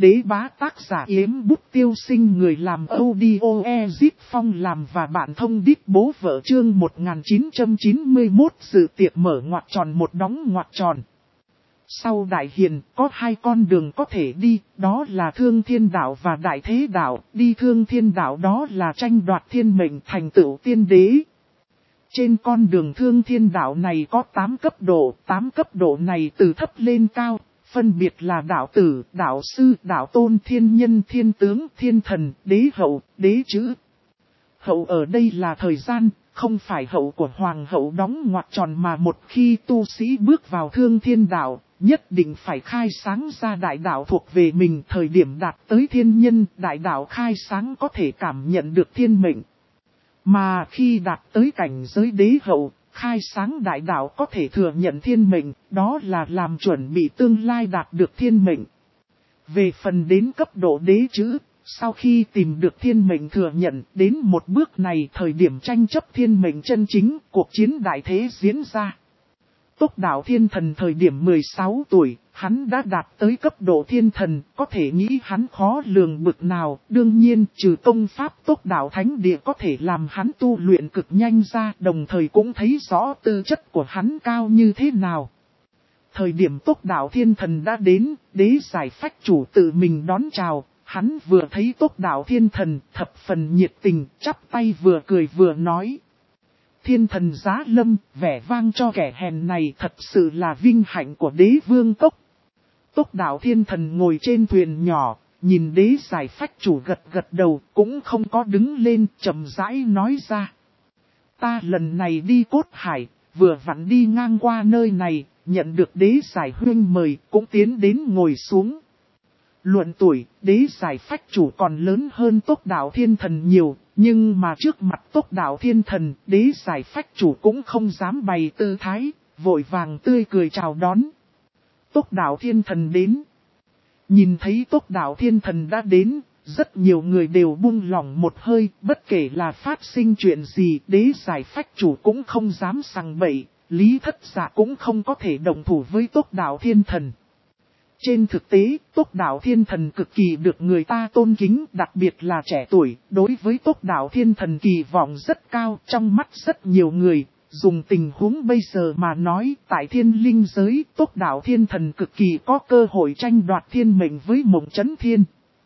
Đế bá tác giả Yếm Bút Tiêu Sinh, người làm audio Ezip Phong làm và bạn thông đít bố vợ. Chương 1991 dự tiệc mở ngoặc tròn một đóng ngoặc tròn. Sau Đại Hiền có hai con đường có thể đi, đó là Thương Thiên Đạo và Đại Thế Đạo. Đi Thương Thiên Đạo đó là tranh đoạt thiên mệnh thành tựu tiên đế. Trên con đường Thương Thiên Đạo này có 8 cấp độ, 8 cấp độ này từ thấp lên cao. Phân biệt là đạo tử, đạo sư, đạo tôn, thiên nhân, thiên tướng, thiên thần, đế hậu, đế chữ. Hậu ở đây là thời gian, không phải hậu của hoàng hậu đóng ngoặc tròn, mà một khi tu sĩ bước vào Thương Thiên Đạo, nhất định phải khai sáng ra đại đạo thuộc về mình. Thời điểm đạt tới thiên nhân, đại đạo khai sáng có thể cảm nhận được thiên mệnh. Mà khi đạt tới cảnh giới đế hậu, khai sáng đại đạo có thể thừa nhận thiên mệnh, đó là làm chuẩn bị tương lai đạt được thiên mệnh. Về phần đến cấp độ đế chữ, sau khi tìm được thiên mệnh thừa nhận, đến một bước này thời điểm tranh chấp thiên mệnh chân chính, cuộc chiến đại thế diễn ra. Tốc Đạo Thiên Thần thời điểm 16 tuổi, hắn đã đạt tới cấp độ thiên thần, có thể nghĩ hắn khó lường bực nào. Đương nhiên, trừ công pháp Tốc Đạo Thánh Địa có thể làm hắn tu luyện cực nhanh ra, đồng thời cũng thấy rõ tư chất của hắn cao như thế nào. Thời điểm Tốc Đạo Thiên Thần đã đến, đế giải phách chủ tự mình đón chào. Hắn vừa thấy Tốc Đạo Thiên Thần, thập phần nhiệt tình, chắp tay vừa cười vừa nói. Thiên thần giá lâm, vẻ vang cho kẻ hèn này, thật sự là vinh hạnh của đế vương Tốc. Tốc Đạo Thiên Thần ngồi trên thuyền nhỏ, nhìn đế giải phách chủ gật gật đầu, cũng không có đứng lên, chậm rãi nói ra. Ta lần này đi Cốt Hải, vừa vặn đi ngang qua nơi này, nhận được đế giải huynh mời, cũng tiến đến ngồi xuống. Luận tuổi, đế giải phách chủ còn lớn hơn Tốc Đạo Thiên Thần nhiều, nhưng mà trước mặt Tốc Đạo Thiên Thần, đế giải phách chủ cũng không dám bày tư thái, vội vàng tươi cười chào đón. Tốc Đạo Thiên Thần đến. Nhìn thấy Tốc Đạo Thiên Thần đã đến, rất nhiều người đều buông lỏng một hơi, bất kể là phát sinh chuyện gì, đế giải phách chủ cũng không dám sằng bậy, Lý Thất Dạ cũng không có thể đồng thủ với Tốc Đạo Thiên Thần. Trên thực tế, Tốc Đạo Thiên Thần cực kỳ được người ta tôn kính, đặc biệt là trẻ tuổi, đối với Tốc Đạo Thiên Thần kỳ vọng rất cao trong mắt rất nhiều người. Dùng tình huống bây giờ mà nói, tại thiên linh giới, Tốc Đạo Thiên Thần cực kỳ có cơ hội tranh đoạt thiên mệnh với Mộng Chấn Thiên.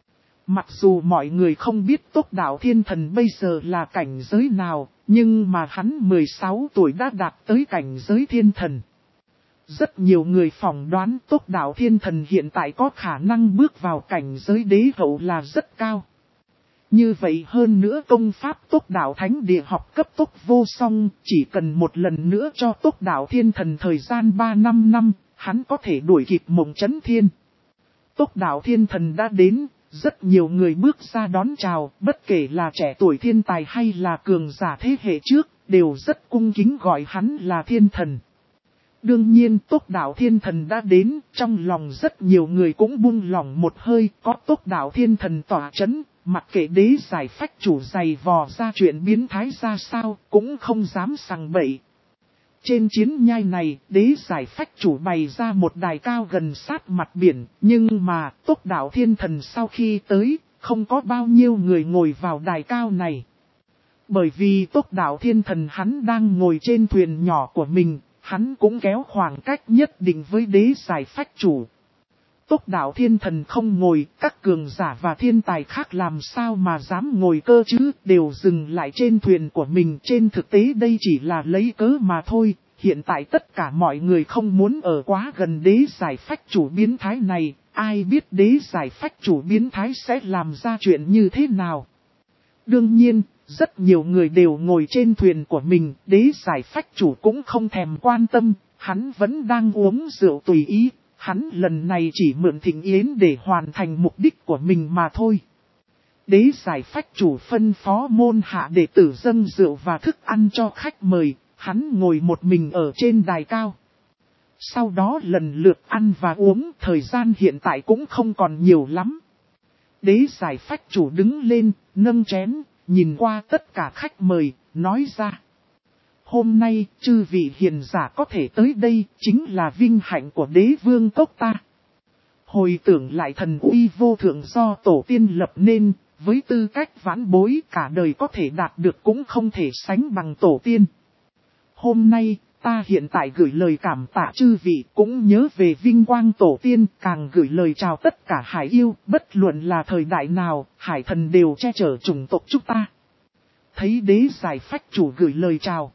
Mặc dù mọi người không biết Tốc Đạo Thiên Thần bây giờ là cảnh giới nào, nhưng mà hắn 16 tuổi đã đạt tới cảnh giới thiên thần. Rất nhiều người phỏng đoán Tốc Đạo Thiên Thần hiện tại có khả năng bước vào cảnh giới đế hậu là rất cao. Như vậy hơn nữa công pháp Tốc Đạo Thánh Địa học cấp tốc vô song, chỉ cần một lần nữa cho Tốc Đạo Thiên Thần thời gian 3-5 năm, hắn có thể đuổi kịp Mộng Chấn Thiên. Tốc Đạo Thiên Thần đã đến, rất nhiều người bước ra đón chào, bất kể là trẻ tuổi thiên tài hay là cường giả thế hệ trước, đều rất cung kính gọi hắn là thiên thần. Đương nhiên Tốc Đạo Thiên Thần đã đến, trong lòng rất nhiều người cũng buông lỏng một hơi, có Tốc Đạo Thiên Thần tỏa chấn, mặc kệ đế giải phách chủ dày vò ra chuyện biến thái ra sao, cũng không dám sằng bậy. Trên chiến nhai này, đế giải phách chủ bày ra một đài cao gần sát mặt biển, nhưng mà Tốc Đạo Thiên Thần sau khi tới, không có bao nhiêu người ngồi vào đài cao này. Bởi vì Tốc Đạo Thiên Thần hắn đang ngồi trên thuyền nhỏ của mình. Hắn cũng kéo khoảng cách nhất định với đế giải phách chủ. Tốc Đạo Thiên Thần không ngồi, các cường giả và thiên tài khác làm sao mà dám ngồi cơ chứ, đều dừng lại trên thuyền của mình. Trên thực tế đây chỉ là lấy cớ mà thôi, hiện tại tất cả mọi người không muốn ở quá gần đế giải phách chủ biến thái này, ai biết đế giải phách chủ biến thái sẽ làm ra chuyện như thế nào. Đương nhiên, rất nhiều người đều ngồi trên thuyền của mình, đế giải phách chủ cũng không thèm quan tâm, hắn vẫn đang uống rượu tùy ý, hắn lần này chỉ mượn thịnh yến để hoàn thành mục đích của mình mà thôi. Đế giải phách chủ phân phó môn hạ đệ tử dâng rượu và thức ăn cho khách mời, hắn ngồi một mình ở trên đài cao. Sau đó lần lượt ăn và uống, thời gian hiện tại cũng không còn nhiều lắm. Đế giải phách chủ đứng lên, nâng chén, nhìn qua tất cả khách mời, nói ra. Hôm nay, chư vị hiền giả có thể tới đây, chính là vinh hạnh của đế vương Cốc ta. Hồi tưởng lại thần uy vô thượng do tổ tiên lập nên, với tư cách vãn bối cả đời có thể đạt được cũng không thể sánh bằng tổ tiên. Hôm nay, ta hiện tại gửi lời cảm tạ chư vị, cũng nhớ về vinh quang tổ tiên, càng gửi lời chào tất cả hải yêu, bất luận là thời đại nào, hải thần đều che chở chủng tộc chúng ta. Thấy đế giải phách chủ gửi lời chào.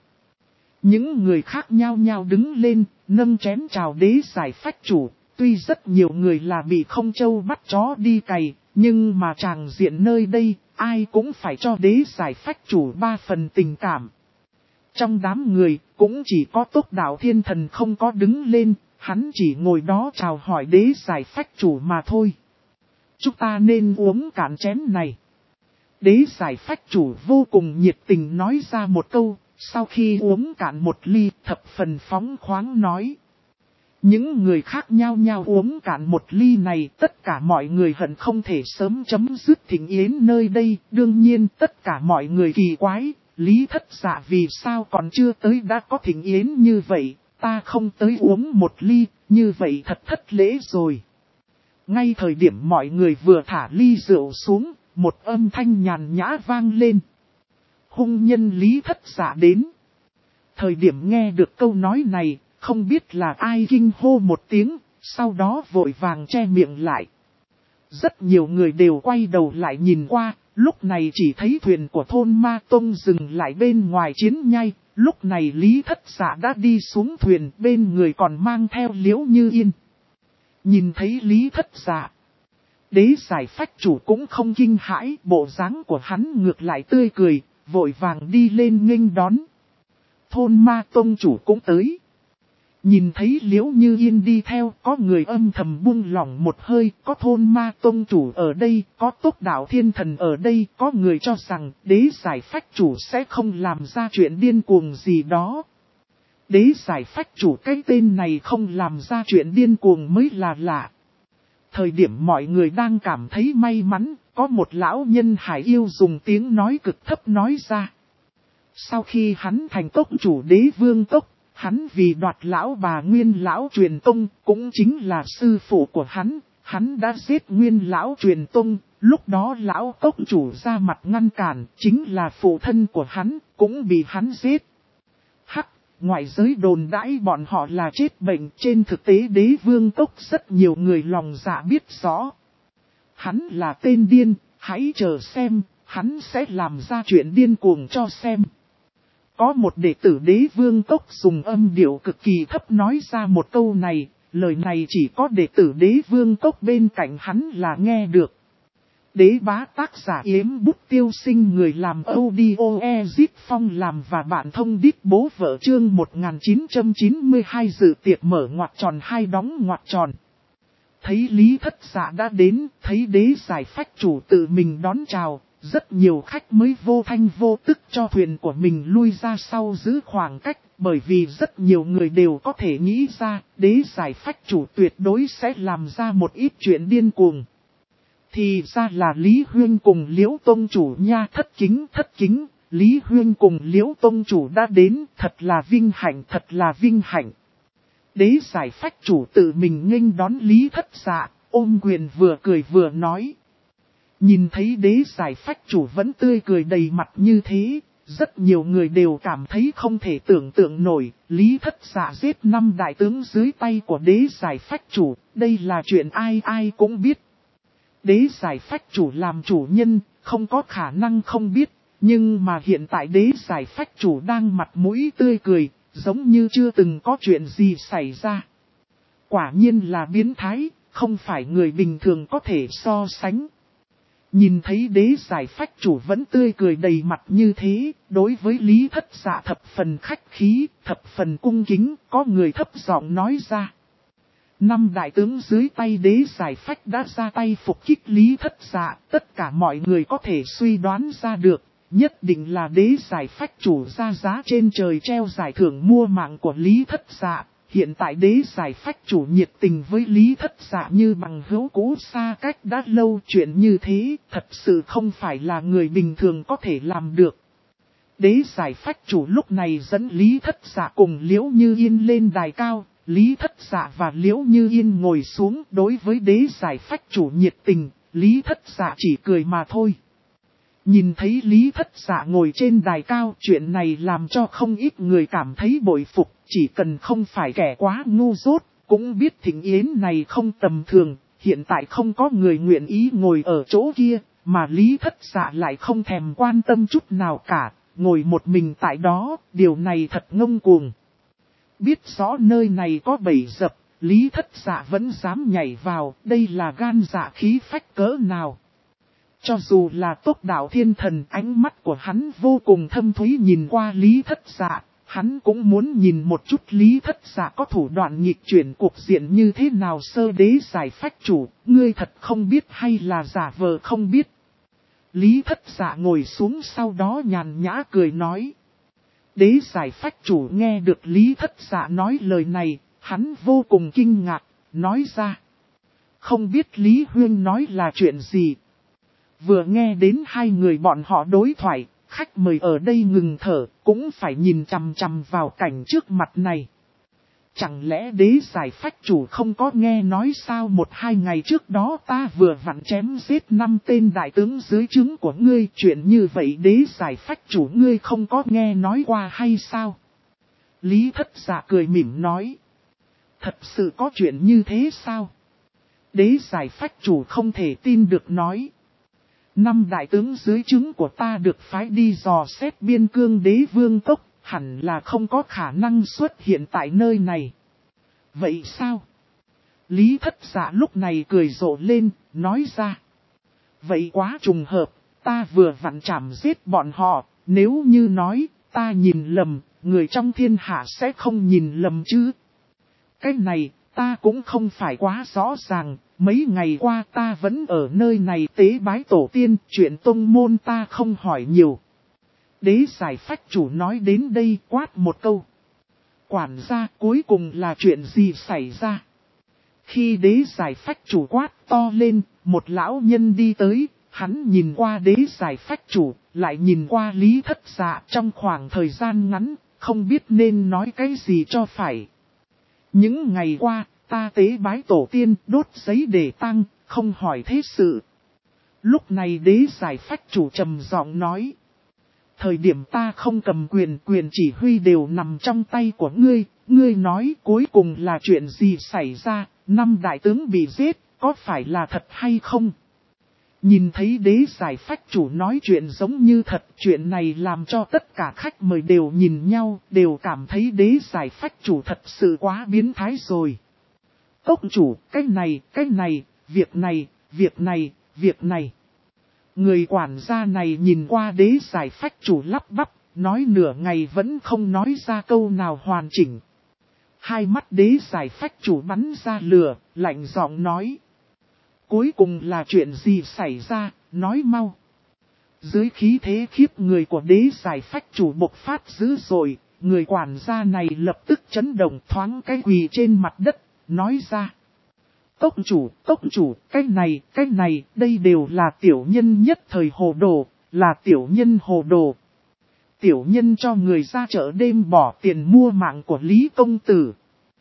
Những người khác nhao nhao đứng lên, nâng chén chào đế giải phách chủ. Tuy rất nhiều người là bị không trâu bắt chó đi cày, nhưng mà tràng diện nơi đây, ai cũng phải cho đế giải phách chủ 3 phần tình cảm. Trong đám người, cũng chỉ có Tốc Đạo Thiên Thần không có đứng lên, hắn chỉ ngồi đó chào hỏi đế giải phách chủ mà thôi. Chúng ta nên uống cạn chén này. Đế giải phách chủ vô cùng nhiệt tình nói ra một câu, sau khi uống cạn một ly thập phần phóng khoáng nói. Những người khác nhao nhao uống cạn một ly này, tất cả mọi người hận không thể sớm chấm dứt thịnh yến nơi đây. Đương nhiên tất cả mọi người kỳ quái, Lý Thất Dạ vì sao còn chưa tới đã có thịnh yến như vậy, ta không tới uống một ly, như vậy thật thất lễ rồi. Ngay thời điểm mọi người vừa thả ly rượu xuống, một âm thanh nhàn nhã vang lên. Hung nhân Lý Thất Dạ đến. Thời điểm nghe được câu nói này, không biết là ai kinh hô một tiếng, sau đó vội vàng che miệng lại. Rất nhiều người đều quay đầu lại nhìn qua, lúc này chỉ thấy thuyền của thôn Ma Tông dừng lại bên ngoài chiến nhai, lúc này Lý Thất Dạ đã đi xuống thuyền, bên người còn mang theo Liễu Như Yên. Nhìn thấy Lý Thất Dạ, đế giải phách chủ cũng không kinh hãi, bộ dáng của hắn ngược lại tươi cười, vội vàng đi lên nghênh đón. Thôn Ma Tông chủ cũng tới. Nhìn thấy Liễu Như Yên đi theo, có người âm thầm buông lỏng một hơi, có thôn Ma Tông chủ ở đây, có Tốc Đạo Thiên Thần ở đây, có người cho rằng đế giải phách chủ sẽ không làm ra chuyện điên cuồng gì đó. Đế giải phách chủ cái tên này không làm ra chuyện điên cuồng mới là lạ. Thời điểm mọi người đang cảm thấy may mắn, có một lão nhân hải yêu dùng tiếng nói cực thấp nói ra. Sau khi hắn thành tốc chủ đế vương tốc, hắn vì đoạt lão bà Nguyên lão truyền tông, cũng chính là sư phụ của hắn đã giết Nguyên lão truyền tông, lúc đó lão tốc chủ ra mặt ngăn cản, chính là phụ thân của hắn, cũng bị hắn giết. Hắc, ngoại giới đồn đãi bọn họ là chết bệnh, trên thực tế đế vương tốc rất nhiều người lòng dạ biết rõ. Hắn là tên điên, hãy chờ xem, hắn sẽ làm ra chuyện điên cuồng cho xem. Có một đệ tử đế vương tốc dùng âm điệu cực kỳ thấp nói ra một câu này, lời này chỉ có đệ tử đế vương tốc bên cạnh hắn là nghe được. Đế bá tác giả Yếm Bút Tiêu Sinh, người làm audio Ezip Phong làm và bạn thông đít bố vợ chương 1992 dự tiệc mở ngoặc tròn hai đóng ngoặc tròn. Thấy Lý Thất Dạ đã đến, thấy đế giải phách chủ tự mình đón chào, rất nhiều khách mới vô thanh vô tức cho thuyền của mình lui ra sau giữ khoảng cách, bởi vì rất nhiều người đều có thể nghĩ ra, đế giải phách chủ tuyệt đối sẽ làm ra một ít chuyện điên cuồng. Thì ra là Lý Huyên cùng Liễu Tông chủ nha, thất kính, Lý Huyên cùng Liễu Tông chủ đã đến, thật là vinh hạnh. Đế giải phách chủ tự mình nghênh đón Lý Thất Dạ, ôm quyền vừa cười vừa nói. Nhìn thấy đế giải phách chủ vẫn tươi cười đầy mặt như thế, rất nhiều người đều cảm thấy không thể tưởng tượng nổi, Lý Thất Dạ giết 5 đại tướng dưới tay của đế giải phách chủ, đây là chuyện ai cũng biết. Đế giải phách chủ làm chủ nhân, không có khả năng không biết, nhưng mà hiện tại đế giải phách chủ đang mặt mũi tươi cười, giống như chưa từng có chuyện gì xảy ra. Quả nhiên là biến thái, không phải người bình thường có thể so sánh. Nhìn thấy đế giải phách chủ vẫn tươi cười đầy mặt như thế, đối với Lý Thất Dạ thập phần khách khí, thập phần cung kính, có người thấp giọng nói ra. 5 đại tướng dưới tay đế giải phách đã ra tay phục kích Lý Thất Dạ, tất cả mọi người có thể suy đoán ra được, nhất định là đế giải phách chủ ra giá trên trời treo giải thưởng mua mạng của Lý Thất Dạ. Hiện tại đế giải phách chủ nhiệt tình với Lý Thất Dạ như bằng hữu cũ xa cách đã lâu, chuyện như thế, thật sự không phải là người bình thường có thể làm được. Đế giải phách chủ lúc này dẫn Lý Thất Dạ cùng Liễu Như Yên lên đài cao, Lý Thất Dạ và Liễu Như Yên ngồi xuống. Đối với đế giải phách chủ nhiệt tình, Lý Thất Dạ chỉ cười mà thôi. Nhìn thấy Lý Thất Dạ ngồi trên đài cao, chuyện này làm cho không ít người cảm thấy bội phục. Chỉ cần không phải kẻ quá ngu dốt, cũng biết thịnh yến này không tầm thường. Hiện tại không có người nguyện ý ngồi ở chỗ kia, mà Lý Thất Dạ lại không thèm quan tâm chút nào cả, ngồi một mình tại đó, điều này thật ngông cuồng. Biết rõ nơi này có bẫy dập, Lý Thất Dạ vẫn dám nhảy vào, đây là gan dạ khí phách cỡ nào. Cho dù là Tốc Đạo Thiên Thần, ánh mắt của hắn vô cùng thâm thúy nhìn qua Lý Thất Dạ, hắn cũng muốn nhìn một chút Lý Thất Dạ có thủ đoạn nghịch chuyển cục diện như thế nào. Sơ đế giải phách chủ, ngươi thật không biết hay là giả vờ không biết. Lý Thất Dạ ngồi xuống sau đó nhàn nhã cười nói. Đế giải phách chủ nghe được Lý Thất Dạ nói lời này, hắn vô cùng kinh ngạc, nói ra. Không biết Lý Huyên nói là chuyện gì. Vừa nghe đến hai người bọn họ đối thoại, khách mời ở đây ngừng thở, cũng phải nhìn chằm chằm vào cảnh trước mặt này. Chẳng lẽ đế giải phách chủ không có nghe nói sao 1-2 ngày trước đó ta vừa vặn chém giết 5 tên đại tướng dưới trướng của ngươi. Chuyện như vậy đế giải phách chủ ngươi không có nghe nói qua hay sao? Lý Thất Dạ cười mỉm nói. Thật sự có chuyện như thế sao? Đế giải phách chủ không thể tin được nói. 5 đại tướng dưới trướng của ta được phái đi dò xét biên cương đế vương cốc, hẳn là không có khả năng xuất hiện tại nơi này. Vậy sao? Lý Thất Dạ lúc này cười rộ lên, nói ra. Vậy quá trùng hợp, ta vừa vặn chảm giết bọn họ, nếu như nói, ta nhìn lầm, người trong thiên hạ sẽ không nhìn lầm chứ. Cái này, ta cũng không phải quá rõ ràng, mấy ngày qua ta vẫn ở nơi này tế bái tổ tiên, chuyện tông môn ta không hỏi nhiều. Đế giải phách chủ nói đến đây quát một câu. Quản gia cuối cùng là chuyện gì xảy ra? Khi đế giải phách chủ quát to lên, một lão nhân đi tới, hắn nhìn qua đế giải phách chủ, lại nhìn qua Lý Thất Dạ trong khoảng thời gian ngắn, không biết nên nói cái gì cho phải. Những ngày qua, ta tế bái tổ tiên, đốt giấy để tang, không hỏi thế sự. Lúc này đế giải phách chủ trầm giọng nói. Thời điểm ta không cầm quyền chỉ huy đều nằm trong tay của ngươi, ngươi nói cuối cùng là chuyện gì xảy ra, 5 đại tướng bị giết, có phải là thật hay không? Nhìn thấy đế giải phách chủ nói chuyện giống như thật, chuyện này làm cho tất cả khách mời đều nhìn nhau, đều cảm thấy đế giải phách chủ thật sự quá biến thái rồi. Cốc chủ, cái này, việc này. Người quản gia này nhìn qua đế giải phách chủ lắp bắp, nói nửa ngày vẫn không nói ra câu nào hoàn chỉnh. Hai mắt đế giải phách chủ bắn ra lửa, lạnh giọng nói. Cuối cùng là chuyện gì xảy ra, nói mau. Dưới khí thế khiếp người của đế giải phách chủ bộc phát dữ dội, người quản gia này lập tức chấn động thoáng cái quỳ trên mặt đất, nói ra. Cốc chủ, cái này, đây đều là tiểu nhân nhất thời hồ đồ, là tiểu nhân hồ đồ. Tiểu nhân cho người ra chợ đêm bỏ tiền mua mạng của Lý Công Tử.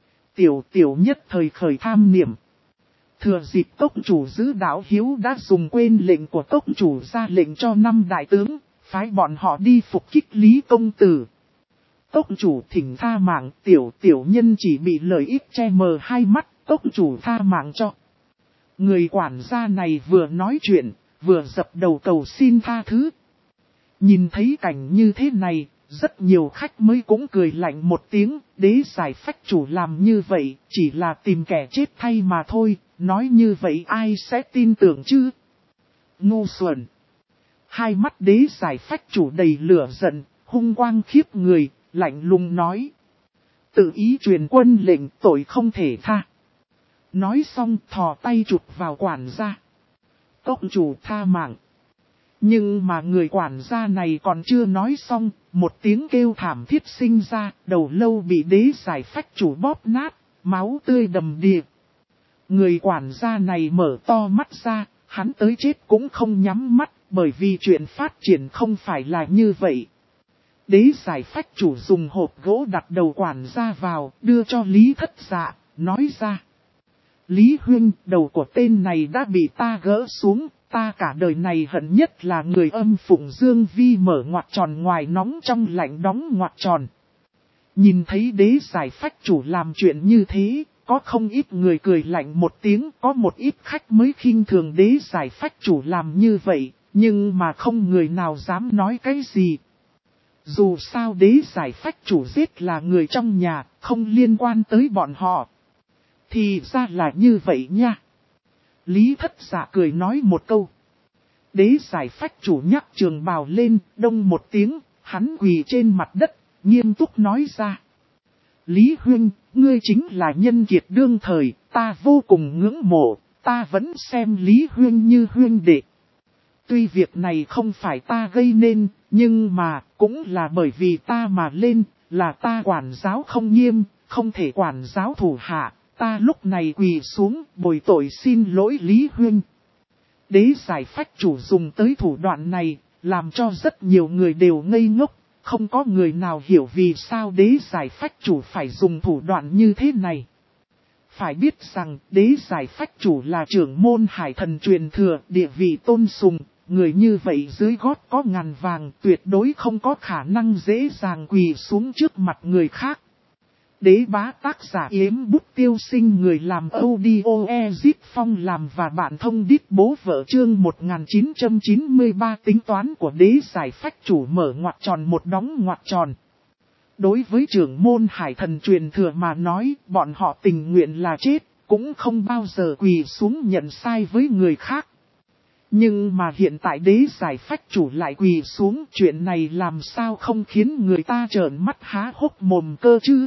Tiểu nhất thời khởi tham niệm. Thừa dịp cốc chủ giữ đạo hiếu đã dùng quên lệnh của cốc chủ ra lệnh cho 5 đại tướng, phái bọn họ đi phục kích Lý Công Tử. Cốc chủ thỉnh tha mạng, tiểu nhân chỉ bị lợi ích che mờ hai mắt, cốc chủ tha mạng cho. Người quản gia này vừa nói chuyện, vừa dập đầu cầu xin tha thứ. Nhìn thấy cảnh như thế này, rất nhiều khách mới cũng cười lạnh một tiếng, đế giải phách chủ làm như vậy, chỉ là tìm kẻ chết thay mà thôi, nói như vậy ai sẽ tin tưởng chứ? Ngu xuẩn! Hai mắt đế giải phách chủ đầy lửa giận, hung quang khiếp người, lạnh lùng nói. Tự ý truyền quân lệnh tội không thể tha. Nói xong thò tay chụp vào quản gia. Cốc chủ tha mạng. Nhưng mà người quản gia này còn chưa nói xong, một tiếng kêu thảm thiết sinh ra, đầu lâu bị đế giải phách chủ bóp nát, máu tươi đầm đìa. Người quản gia này mở to mắt ra, hắn tới chết cũng không nhắm mắt, bởi vì chuyện phát triển không phải là như vậy. Đế giải phách chủ dùng hộp gỗ đặt đầu quản gia vào, đưa cho Lý Thất Dạ, nói ra. Lý Huynh, đầu của tên này đã bị ta gỡ xuống, ta cả đời này hận nhất là người âm phụng dương vi mở ngoặc tròn ngoài nóng trong lạnh đóng ngoặc tròn. Nhìn thấy đế giải phách chủ làm chuyện như thế, có không ít người cười lạnh một tiếng, có một ít khách mới khinh thường đế giải phách chủ làm như vậy, nhưng mà không người nào dám nói cái gì. Dù sao đế giải phách chủ giết là người trong nhà, không liên quan tới bọn họ. Thì ra là như vậy nha. Lý Thất Dạ cười nói một câu. Đế giải phách chủ nhắc trường bào lên, đông một tiếng, hắn quỳ trên mặt đất, nghiêm túc nói ra. Lý Huynh, ngươi chính là nhân kiệt đương thời, ta vô cùng ngưỡng mộ, ta vẫn xem Lý Huynh như huynh đệ. Tuy việc này không phải ta gây nên, nhưng mà cũng là bởi vì ta mà lên, là ta quản giáo không nghiêm, không thể quản giáo thủ hạ, ta lúc này quỳ xuống bồi tội xin lỗi Lý Huynh. Đế giải phách chủ dùng tới thủ đoạn này, làm cho rất nhiều người đều ngây ngốc, không có người nào hiểu vì sao đế giải phách chủ phải dùng thủ đoạn như thế này. Phải biết rằng đế giải phách chủ là trưởng môn hải thần truyền thừa, địa vị tôn sùng, người như vậy dưới gót có ngàn vàng tuyệt đối không có khả năng dễ dàng quỳ xuống trước mặt người khác. Đế bá tác giả Yếm Bút Tiêu Sinh, người làm audio Ezip Phong làm và bạn thông đít bố vợ, chương 1993. Tính toán của đế giải phách chủ mở ngoặc tròn một đóng ngoặc tròn. Đối với trưởng môn hải thần truyền thừa mà nói, bọn họ tình nguyện là chết, cũng không bao giờ quỳ xuống nhận sai với người khác. Nhưng mà hiện tại đế giải phách chủ lại quỳ xuống, chuyện này làm sao không khiến người ta trợn mắt há hốc mồm cơ chứ?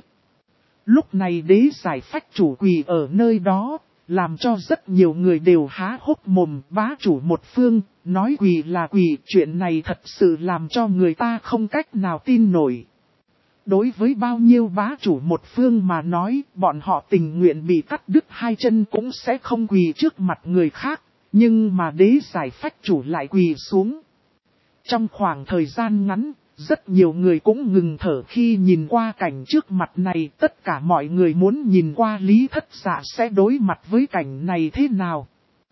Lúc này đế giải phách chủ quỳ ở nơi đó, làm cho rất nhiều người đều há hốc mồm. Bá chủ một phương, nói quỳ là quỳ, chuyện này thật sự làm cho người ta không cách nào tin nổi. Đối với bao nhiêu bá chủ một phương mà nói, bọn họ tình nguyện bị cắt đứt hai chân cũng sẽ không quỳ trước mặt người khác, nhưng mà đế giải phách chủ lại quỳ xuống. Trong khoảng thời gian ngắn, rất nhiều người cũng ngừng thở khi nhìn qua cảnh trước mặt này. Tất cả mọi người muốn nhìn qua Lý Thất Dạ sẽ đối mặt với cảnh này thế nào.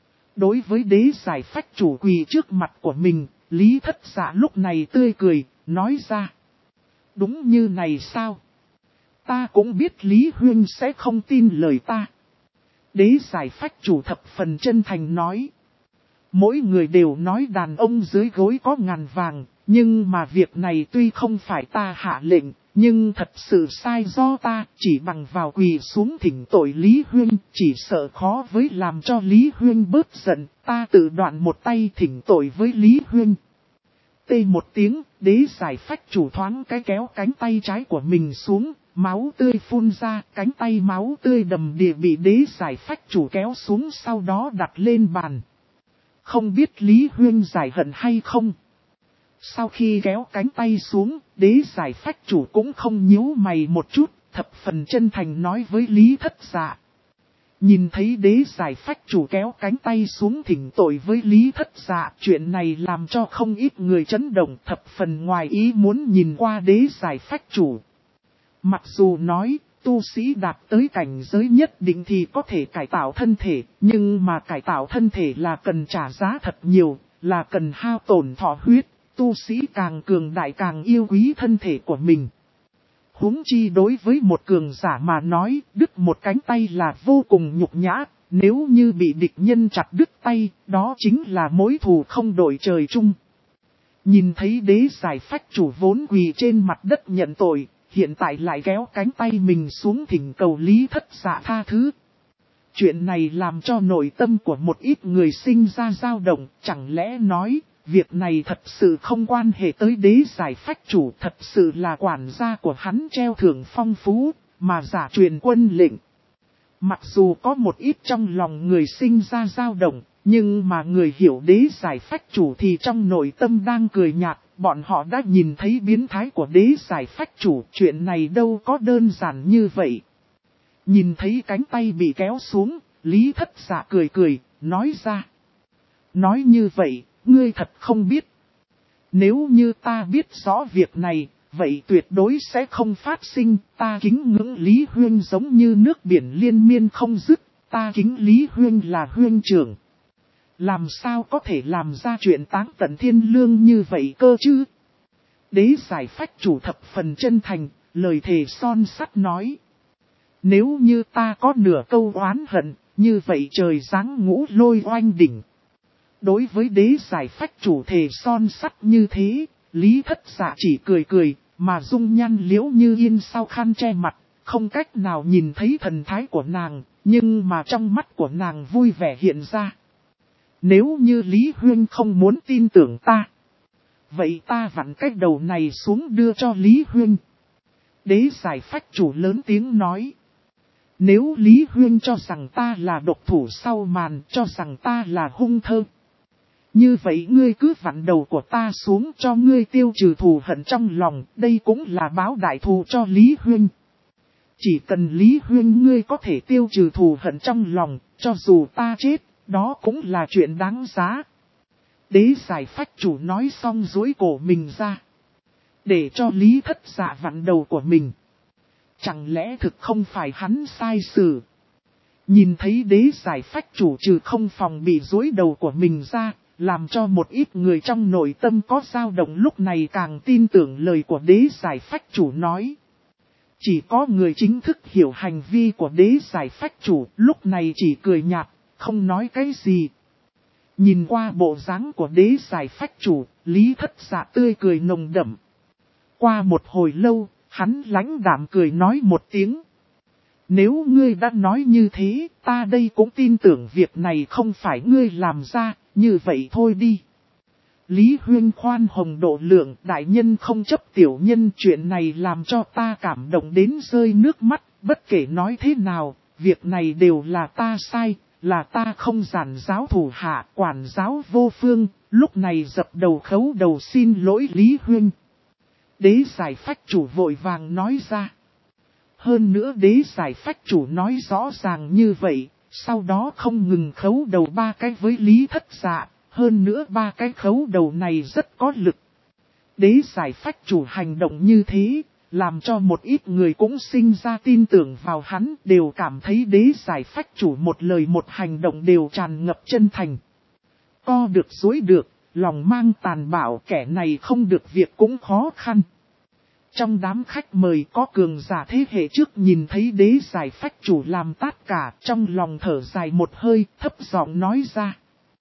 Đối với đế giải phách chủ quỳ trước mặt của mình, Lý Thất Dạ lúc này tươi cười, nói ra. Đúng như này sao? Ta cũng biết Lý Huynh sẽ không tin lời ta. Đế giải phách chủ thập phần chân thành nói. Mỗi người đều nói đàn ông dưới gối có ngàn vàng, nhưng mà việc này tuy không phải ta hạ lệnh, nhưng thật sự sai do ta, chỉ bằng vào quỳ xuống thỉnh tội Lý Huynh, chỉ sợ khó với làm cho Lý Huynh bớt giận, ta tự đoạn một tay thỉnh tội với Lý Huynh. Tê một tiếng, đế giải phách chủ thoáng cái kéo cánh tay trái của mình xuống, máu tươi phun ra, cánh tay máu tươi đầm đìa bị đế giải phách chủ kéo xuống, sau đó đặt lên bàn. Không biết Lý Huynh giải hận hay không? Sau khi kéo cánh tay xuống, đế giải phách chủ cũng không nhíu mày một chút, thập phần chân thành nói với Lý Thất Dạ. Nhìn thấy đế giải phách chủ kéo cánh tay xuống thỉnh tội với Lý Thất Dạ, chuyện này làm cho không ít người chấn động, thập phần ngoài ý muốn nhìn qua đế giải phách chủ. Mặc dù nói, tu sĩ đạt tới cảnh giới nhất định thì có thể cải tạo thân thể, nhưng mà cải tạo thân thể là cần trả giá thật nhiều, là cần hao tổn thọ huyết, tu sĩ càng cường đại càng yêu quý thân thể của mình. Huống chi đối với một cường giả mà nói, đứt một cánh tay là vô cùng nhục nhã, nếu như bị địch nhân chặt đứt tay, đó chính là mối thù không đội trời chung. Nhìn thấy đế giải phách chủ vốn quỳ trên mặt đất nhận tội, hiện tại lại kéo cánh tay mình xuống thỉnh cầu Lý Thất Dạ tha thứ. Chuyện này làm cho nội tâm của một ít người sinh ra dao động, chẳng lẽ nói, việc này thật sự không quan hệ tới đế giải phách chủ, thật sự là quản gia của hắn treo thưởng phong phú, mà giả truyền quân lệnh. Mặc dù có một ít trong lòng người sinh ra dao động, nhưng mà người hiểu đế giải phách chủ thì trong nội tâm đang cười nhạt, bọn họ đã nhìn thấy biến thái của đế giải phách chủ, chuyện này đâu có đơn giản như vậy. Nhìn thấy cánh tay bị kéo xuống, Lý Thất Dạ cười cười, nói ra. Nói như vậy, ngươi thật không biết. Nếu như ta biết rõ việc này, vậy tuyệt đối sẽ không phát sinh. Ta kính ngưỡng Lý Huyên giống như nước biển liên miên không dứt. Ta kính Lý Huyên là huyên trưởng. Làm sao có thể làm ra chuyện táng tận thiên lương như vậy cơ chứ? Đế giải phách chủ thập phần chân thành, lời thề son sắt nói. Nếu như ta có nửa câu oán hận, như vậy trời giáng ngũ lôi oanh đỉnh. Đối với đế giải phách chủ thề son sắt như thế, Lý Thất Dạ chỉ cười cười, mà dung nhan Liễu Như Yên sau khăn che mặt, không cách nào nhìn thấy thần thái của nàng, nhưng mà trong mắt của nàng vui vẻ hiện ra. Nếu như Lý Huyên không muốn tin tưởng ta, vậy ta vặn cái đầu này xuống đưa cho Lý Huyên. Đế giải phách chủ lớn tiếng nói. Nếu Lý Huyên cho rằng ta là độc thủ sau màn, cho rằng ta là hung thơ, như vậy ngươi cứ vặn đầu của ta xuống cho ngươi tiêu trừ thù hận trong lòng, đây cũng là báo đại thù cho Lý Huyên. Chỉ cần Lý Huyên ngươi có thể tiêu trừ thù hận trong lòng, cho dù ta chết, đó cũng là chuyện đáng giá. Đế giải phách chủ nói xong duỗi cổ mình ra, để cho Lý Thất Dạ vặn đầu của mình. Chẳng lẽ thực không phải hắn sai xử? Nhìn thấy đế giải phách chủ trừ không phòng bị duỗi đầu của mình ra, làm cho một ít người trong nội tâm có dao động lúc này càng tin tưởng lời của đế giải phách chủ nói. Chỉ có người chính thức hiểu hành vi của đế giải phách chủ lúc này chỉ cười nhạt, không nói cái gì. Nhìn qua bộ dáng của đế giải phách chủ, Lý Thất Dạ tươi cười nồng đậm. Qua một hồi lâu, hắn lãnh đạm cười nói một tiếng. Nếu ngươi đã nói như thế, ta đây cũng tin tưởng việc này không phải ngươi làm ra, như vậy thôi đi. Lý Huyên khoan hồng độ lượng, đại nhân không chấp tiểu nhân, chuyện này làm cho ta cảm động đến rơi nước mắt. Bất kể nói thế nào, việc này đều là ta sai, là ta không giản giáo thủ hạ, quản giáo vô phương, lúc này dập đầu khấu đầu xin lỗi Lý Huyên. Đế giải phách chủ vội vàng nói ra. Hơn nữa đế giải phách chủ nói rõ ràng như vậy, sau đó không ngừng khấu đầu 3 cái với Lý Thất Dạ, hơn nữa 3 cái khấu đầu này rất có lực. Đế giải phách chủ hành động như thế, làm cho một ít người cũng sinh ra tin tưởng vào hắn, đều cảm thấy đế giải phách chủ một lời một hành động đều tràn ngập chân thành. Co được dối được, lòng mang tàn bạo, kẻ này không được việc cũng khó khăn. Trong đám khách mời có cường giả thế hệ trước nhìn thấy đế giải phách chủ làm tát cả, trong lòng thở dài một hơi, thấp giọng nói ra.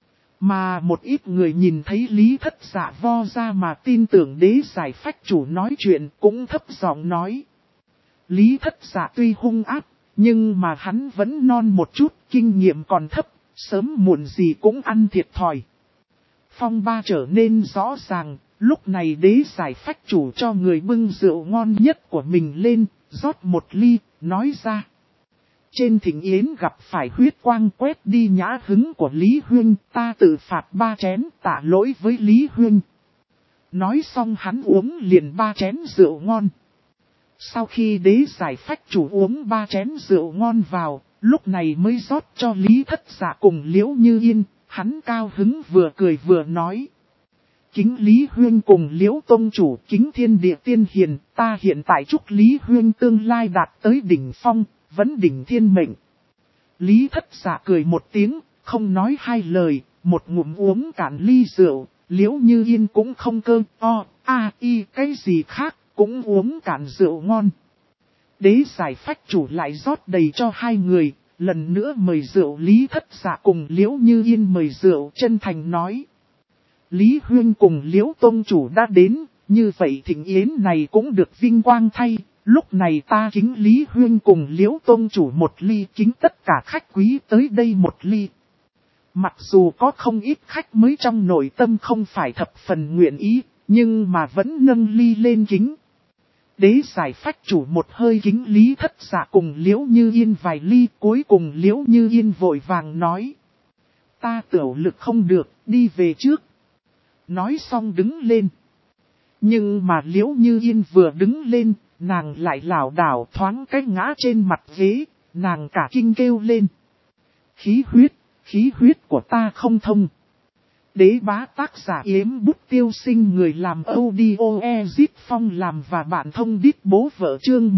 Mà một ít người nhìn thấy Lý Thất Dạ vo ra mà tin tưởng đế giải phách chủ nói chuyện cũng thấp giọng nói. Lý Thất Dạ tuy hung ác, nhưng mà hắn vẫn non một chút, kinh nghiệm còn thấp, sớm muộn gì cũng ăn thiệt thòi. Phong ba trở nên rõ ràng, lúc này đế giải phách chủ cho người bưng rượu ngon nhất của mình lên, rót một ly, nói ra. Trên thỉnh yến gặp phải huyết quang quét đi nhã hứng của Lý Huyên, ta tự phạt 3 chén tạ lỗi với Lý Huyên. Nói xong hắn uống liền 3 chén rượu ngon. Sau khi đế giải phách chủ uống 3 chén rượu ngon vào, lúc này mới rót cho Lý Thất Dạ cùng Liễu Như Yên, hắn cao hứng vừa cười vừa nói. Kính Lý Huyên cùng Liễu Tông chủ, kính thiên địa tiên hiền, ta hiện tại chúc Lý Huyên tương lai đạt tới đỉnh phong, vấn đỉnh thiên mệnh. Lý Thất Dạ cười một tiếng, không nói hai lời, một ngụm uống cạn ly rượu, Liễu Như Yên cũng không cơ, cái gì khác, cũng uống cạn rượu ngon. Đế giải phách chủ lại rót đầy cho hai người, lần nữa mời rượu. Lý Thất Dạ cùng Liễu Như Yên mời rượu, chân thành nói. Lý Huyên cùng Liễu Tông chủ đã đến, như vậy thịnh yến này cũng được vinh quang thay. Lúc này ta kính Lý Huyên cùng Liễu Tông chủ một ly, kính tất cả khách quý tới đây một ly. Mặc dù có không ít khách mới trong nội tâm không phải thập phần nguyện ý, nhưng mà vẫn nâng ly lên kính. Đế giải phách chủ một hơi kính Lý Thất Dạ cùng Liễu Như Yên vài ly, cuối cùng Liễu Như Yên vội vàng nói. Ta tiểu lực không được, đi về trước. Nói xong đứng lên. Nhưng mà Liễu Như Yên vừa đứng lên, nàng lại lảo đảo thoáng cái ngã trên mặt ghế, nàng cả kinh kêu lên. Khí huyết của ta không thông. Đế bá tác giả Yếm Bút Tiêu Sinh, người làm audio Ezit Phong làm và bạn thông đít bố vợ. Chương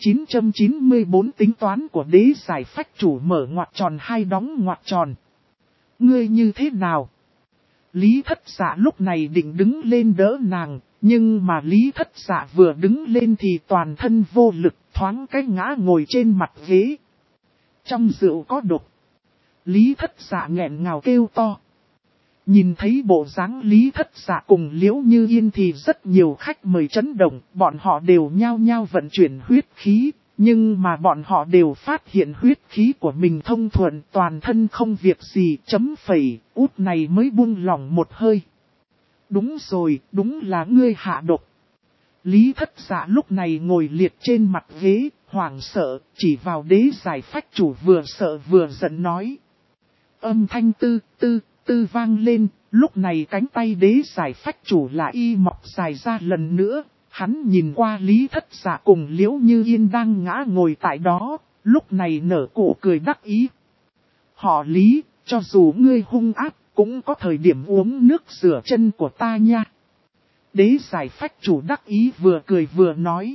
1994 tính toán của đế giải phách chủ, mở ngoặc tròn hai đóng ngoặc tròn. Ngươi như thế nào? Lý Thất Dạ lúc này định đứng lên đỡ nàng, nhưng mà Lý Thất Dạ vừa đứng lên thì toàn thân vô lực, thoáng cái ngã ngồi trên mặt ghế. Trong rượu có độc. Lý Thất Dạ nghẹn ngào kêu to. Nhìn thấy bộ dáng Lý Thất Dạ cùng Liễu Như Yên thì rất nhiều khách mời chấn động, bọn họ đều nhao nhao vận chuyển huyết khí, nhưng mà bọn họ đều phát hiện huyết khí của mình thông thuận, toàn thân không việc gì, chấm phẩy, út này mới buông lỏng một hơi. Đúng rồi, đúng là ngươi hạ độc. Lý Thất Dạ lúc này ngồi liệt trên mặt ghế, hoảng sợ, chỉ vào đế giải phách chủ vừa sợ vừa giận nói. Âm thanh tư vang lên, lúc này cánh tay đế giải phách chủ là y mọc dài ra lần nữa, hắn nhìn qua Lý Thất Dạ cùng Liễu Như Yên đang ngã ngồi tại đó, lúc này nở cổ cười đắc ý. Họ Lý, cho dù ngươi hung ác, cũng có thời điểm uống nước rửa chân của ta nha. Đế giải phách chủ đắc ý vừa cười vừa nói.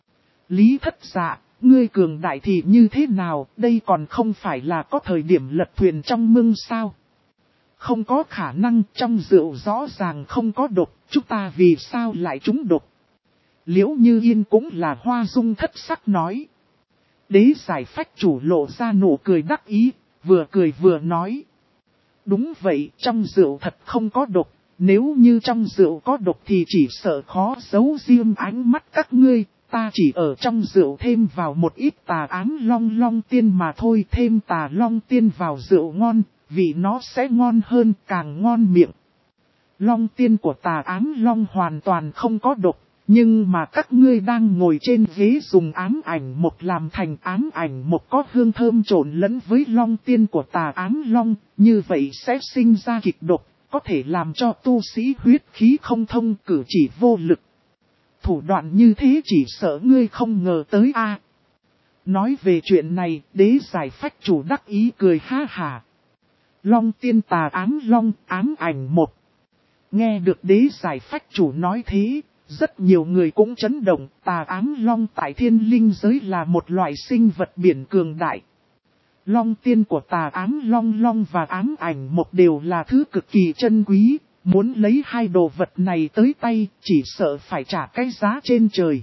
Lý Thất Dạ, ngươi cường đại thì như thế nào, đây còn không phải là có thời điểm lật thuyền trong mương sao? Không có khả năng, trong rượu rõ ràng không có độc, chúng ta vì sao lại trúng độc? Liễu Như Yên cũng là hoa dung thất sắc nói. Đế giải phách chủ lộ ra nụ cười đắc ý, vừa cười vừa nói. Đúng vậy, trong rượu thật không có độc, nếu như trong rượu có độc thì chỉ sợ khó giấu riêng ánh mắt các ngươi, ta chỉ ở trong rượu thêm vào một ít tà ám long tiên mà thôi, thêm tà long tiên vào rượu ngon, vì nó sẽ ngon hơn, càng ngon miệng. Long tiên của tà ám long hoàn toàn không có độc, nhưng mà các ngươi đang ngồi trên ghế dùng ám ảnh một làm thành ám ảnh một có hương thơm trộn lẫn với long tiên của tà ám long, như vậy sẽ sinh ra kịch độc, có thể làm cho tu sĩ huyết khí không thông, cử chỉ vô lực. Thủ đoạn như thế chỉ sợ ngươi không ngờ tới a. Nói về chuyện này, đế giải phách chủ đắc ý cười ha hà. Long tiên tà ám long, ám ảnh một. Nghe được đế giải phách chủ nói thế, rất nhiều người cũng chấn động. Tà ám long tại thiên linh giới là một loại sinh vật biển cường đại. Long tiên của tà ám long và ám ảnh một đều là thứ cực kỳ chân quý. Muốn lấy hai đồ vật này tới tay, chỉ sợ phải trả cái giá trên trời.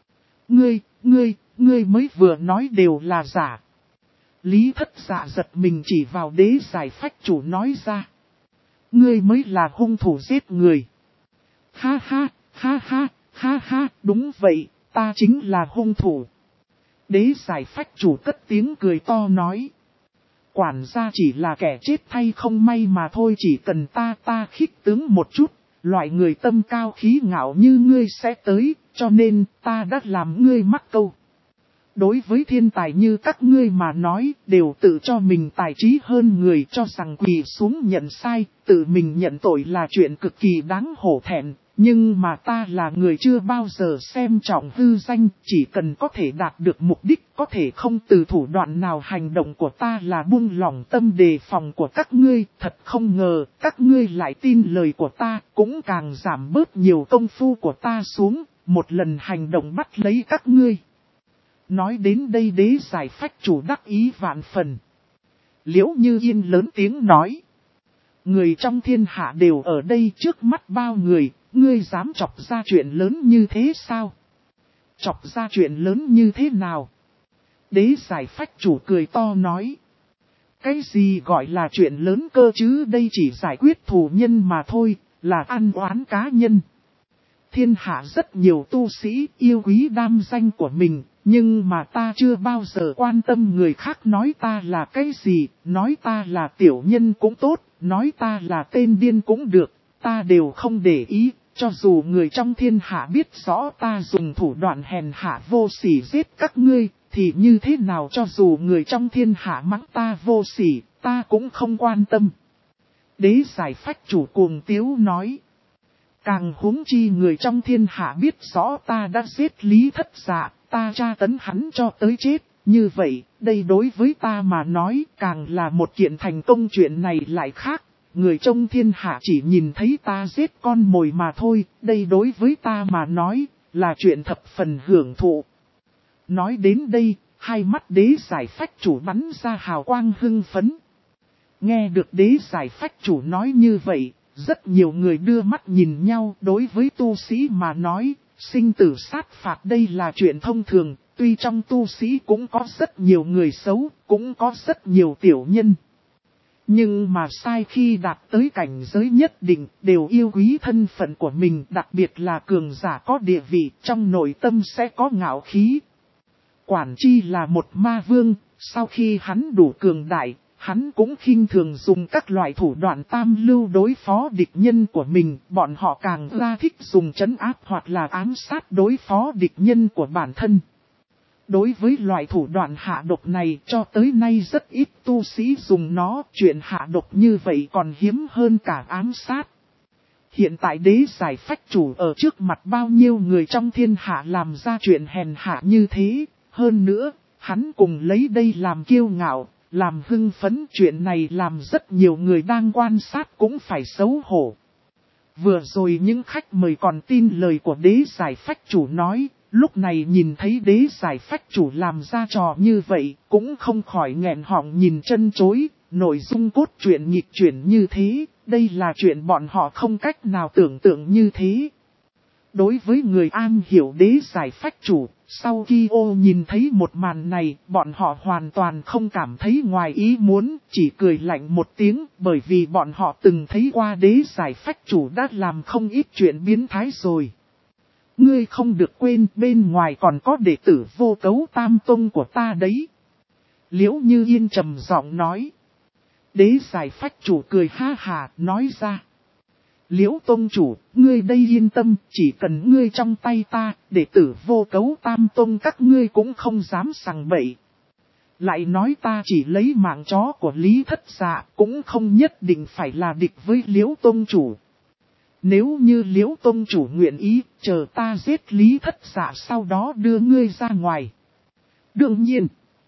Ngươi mới vừa nói đều là giả. Lý Thất Dạ giật mình chỉ vào đế giải phách chủ nói ra. Ngươi mới là hung thủ giết người. Ha ha, đúng vậy, ta chính là hung thủ. Đế giải phách chủ cất tiếng cười to nói. Quản gia chỉ là kẻ chết thay không may mà thôi, chỉ cần ta khích tướng một chút, loại người tâm cao khí ngạo như ngươi sẽ tới, cho nên ta đã làm ngươi mắc câu. Đối với thiên tài như các ngươi mà nói, đều tự cho mình tài trí hơn người, cho rằng quỳ xuống nhận sai, tự mình nhận tội là chuyện cực kỳ đáng hổ thẹn. Nhưng mà ta là người chưa bao giờ xem trọng hư danh, chỉ cần có thể đạt được mục đích, có thể không từ thủ đoạn nào hành động của ta là buông lỏng tâm đề phòng của các ngươi, thật không ngờ, các ngươi lại tin lời của ta, cũng càng giảm bớt nhiều công phu của ta xuống, một lần hành động bắt lấy các ngươi. Nói đến đây đế giải phách chủ đắc ý vạn phần. Liễu Như Yên lớn tiếng nói. Người trong thiên hạ đều ở đây trước mắt bao người, ngươi dám chọc ra chuyện lớn như thế sao? Chọc ra chuyện lớn như thế nào? Đế giải phách chủ cười to nói. Cái gì gọi là chuyện lớn cơ chứ, đây chỉ giải quyết thù nhân mà thôi, là ăn oán cá nhân. Thiên hạ rất nhiều tu sĩ yêu quý đam danh của mình, nhưng mà ta chưa bao giờ quan tâm người khác nói ta là cái gì, nói ta là tiểu nhân cũng tốt, nói ta là tên điên cũng được, ta đều không để ý, cho dù người trong thiên hạ biết rõ ta dùng thủ đoạn hèn hạ vô sỉ giết các ngươi, thì như thế nào, cho dù người trong thiên hạ mắng ta vô sỉ, ta cũng không quan tâm. Đế giải phách chủ cuồng tiếu nói. Càng huống chi người trong thiên hạ biết rõ ta đã giết Lý Thất Dạ, ta tra tấn hắn cho tới chết, như vậy, đây đối với ta mà nói càng là một kiện thành công, chuyện này lại khác, người trong thiên hạ chỉ nhìn thấy ta giết con mồi mà thôi, đây đối với ta mà nói, là chuyện thập phần hưởng thụ. Nói đến đây, hai mắt đế giải phách chủ bắn ra hào quang hưng phấn. Nghe được đế giải phách chủ nói như vậy, rất nhiều người đưa mắt nhìn nhau. Đối với tu sĩ mà nói, sinh tử sát phạt đây là chuyện thông thường, tuy trong tu sĩ cũng có rất nhiều người xấu, cũng có rất nhiều tiểu nhân. Nhưng mà sai khi đạt tới cảnh giới nhất định, đều yêu quý thân phận của mình, đặc biệt là cường giả có địa vị, trong nội tâm sẽ có ngạo khí. Quản chi là một ma vương, sau khi hắn đủ cường đại, hắn cũng khinh thường dùng các loại thủ đoạn tam lưu đối phó địch nhân của mình, bọn họ càng ra thích dùng trấn áp hoặc là ám sát đối phó địch nhân của bản thân. Đối với loại thủ đoạn hạ độc này cho tới nay rất ít tu sĩ dùng nó, chuyện hạ độc như vậy còn hiếm hơn cả ám sát. Hiện tại đế giải phách chủ ở trước mặt bao nhiêu người trong thiên hạ làm ra chuyện hèn hạ như thế, hơn nữa, hắn cùng lấy đây làm kiêu ngạo, làm hưng phấn, chuyện này làm rất nhiều người đang quan sát cũng phải xấu hổ. Vừa rồi những khách mời còn tin lời của đế giải phách chủ nói, lúc này nhìn thấy đế giải phách chủ làm ra trò như vậy, cũng không khỏi nghẹn họng nhìn chân chối, nội dung cốt truyện nghịch chuyển như thế, đây là chuyện bọn họ không cách nào tưởng tượng như thế. Đối với người an hiểu đế giải phách chủ, sau khi nhìn thấy một màn này, bọn họ hoàn toàn không cảm thấy ngoài ý muốn, chỉ cười lạnh một tiếng, bởi vì bọn họ từng thấy qua đế giải phách chủ đã làm không ít chuyện biến thái rồi. Ngươi không được quên bên ngoài còn có đệ tử Vô Cấu Tam Tông của ta đấy. Liễu Như Yên trầm giọng nói. Đế giải phách chủ cười ha hà nói ra. Liễu Tông chủ, ngươi đây yên tâm, chỉ cần ngươi trong tay ta, đệ tử Vô Cấu Tam Tông các ngươi cũng không dám sằng bậy. Lại nói ta chỉ lấy mạng chó của Lý Thất Dạ, cũng không nhất định phải là địch với Liễu Tông chủ. Nếu như Liễu Tông chủ nguyện ý, chờ ta giết Lý Thất Dạ sau đó đưa ngươi ra ngoài. Đương nhiên,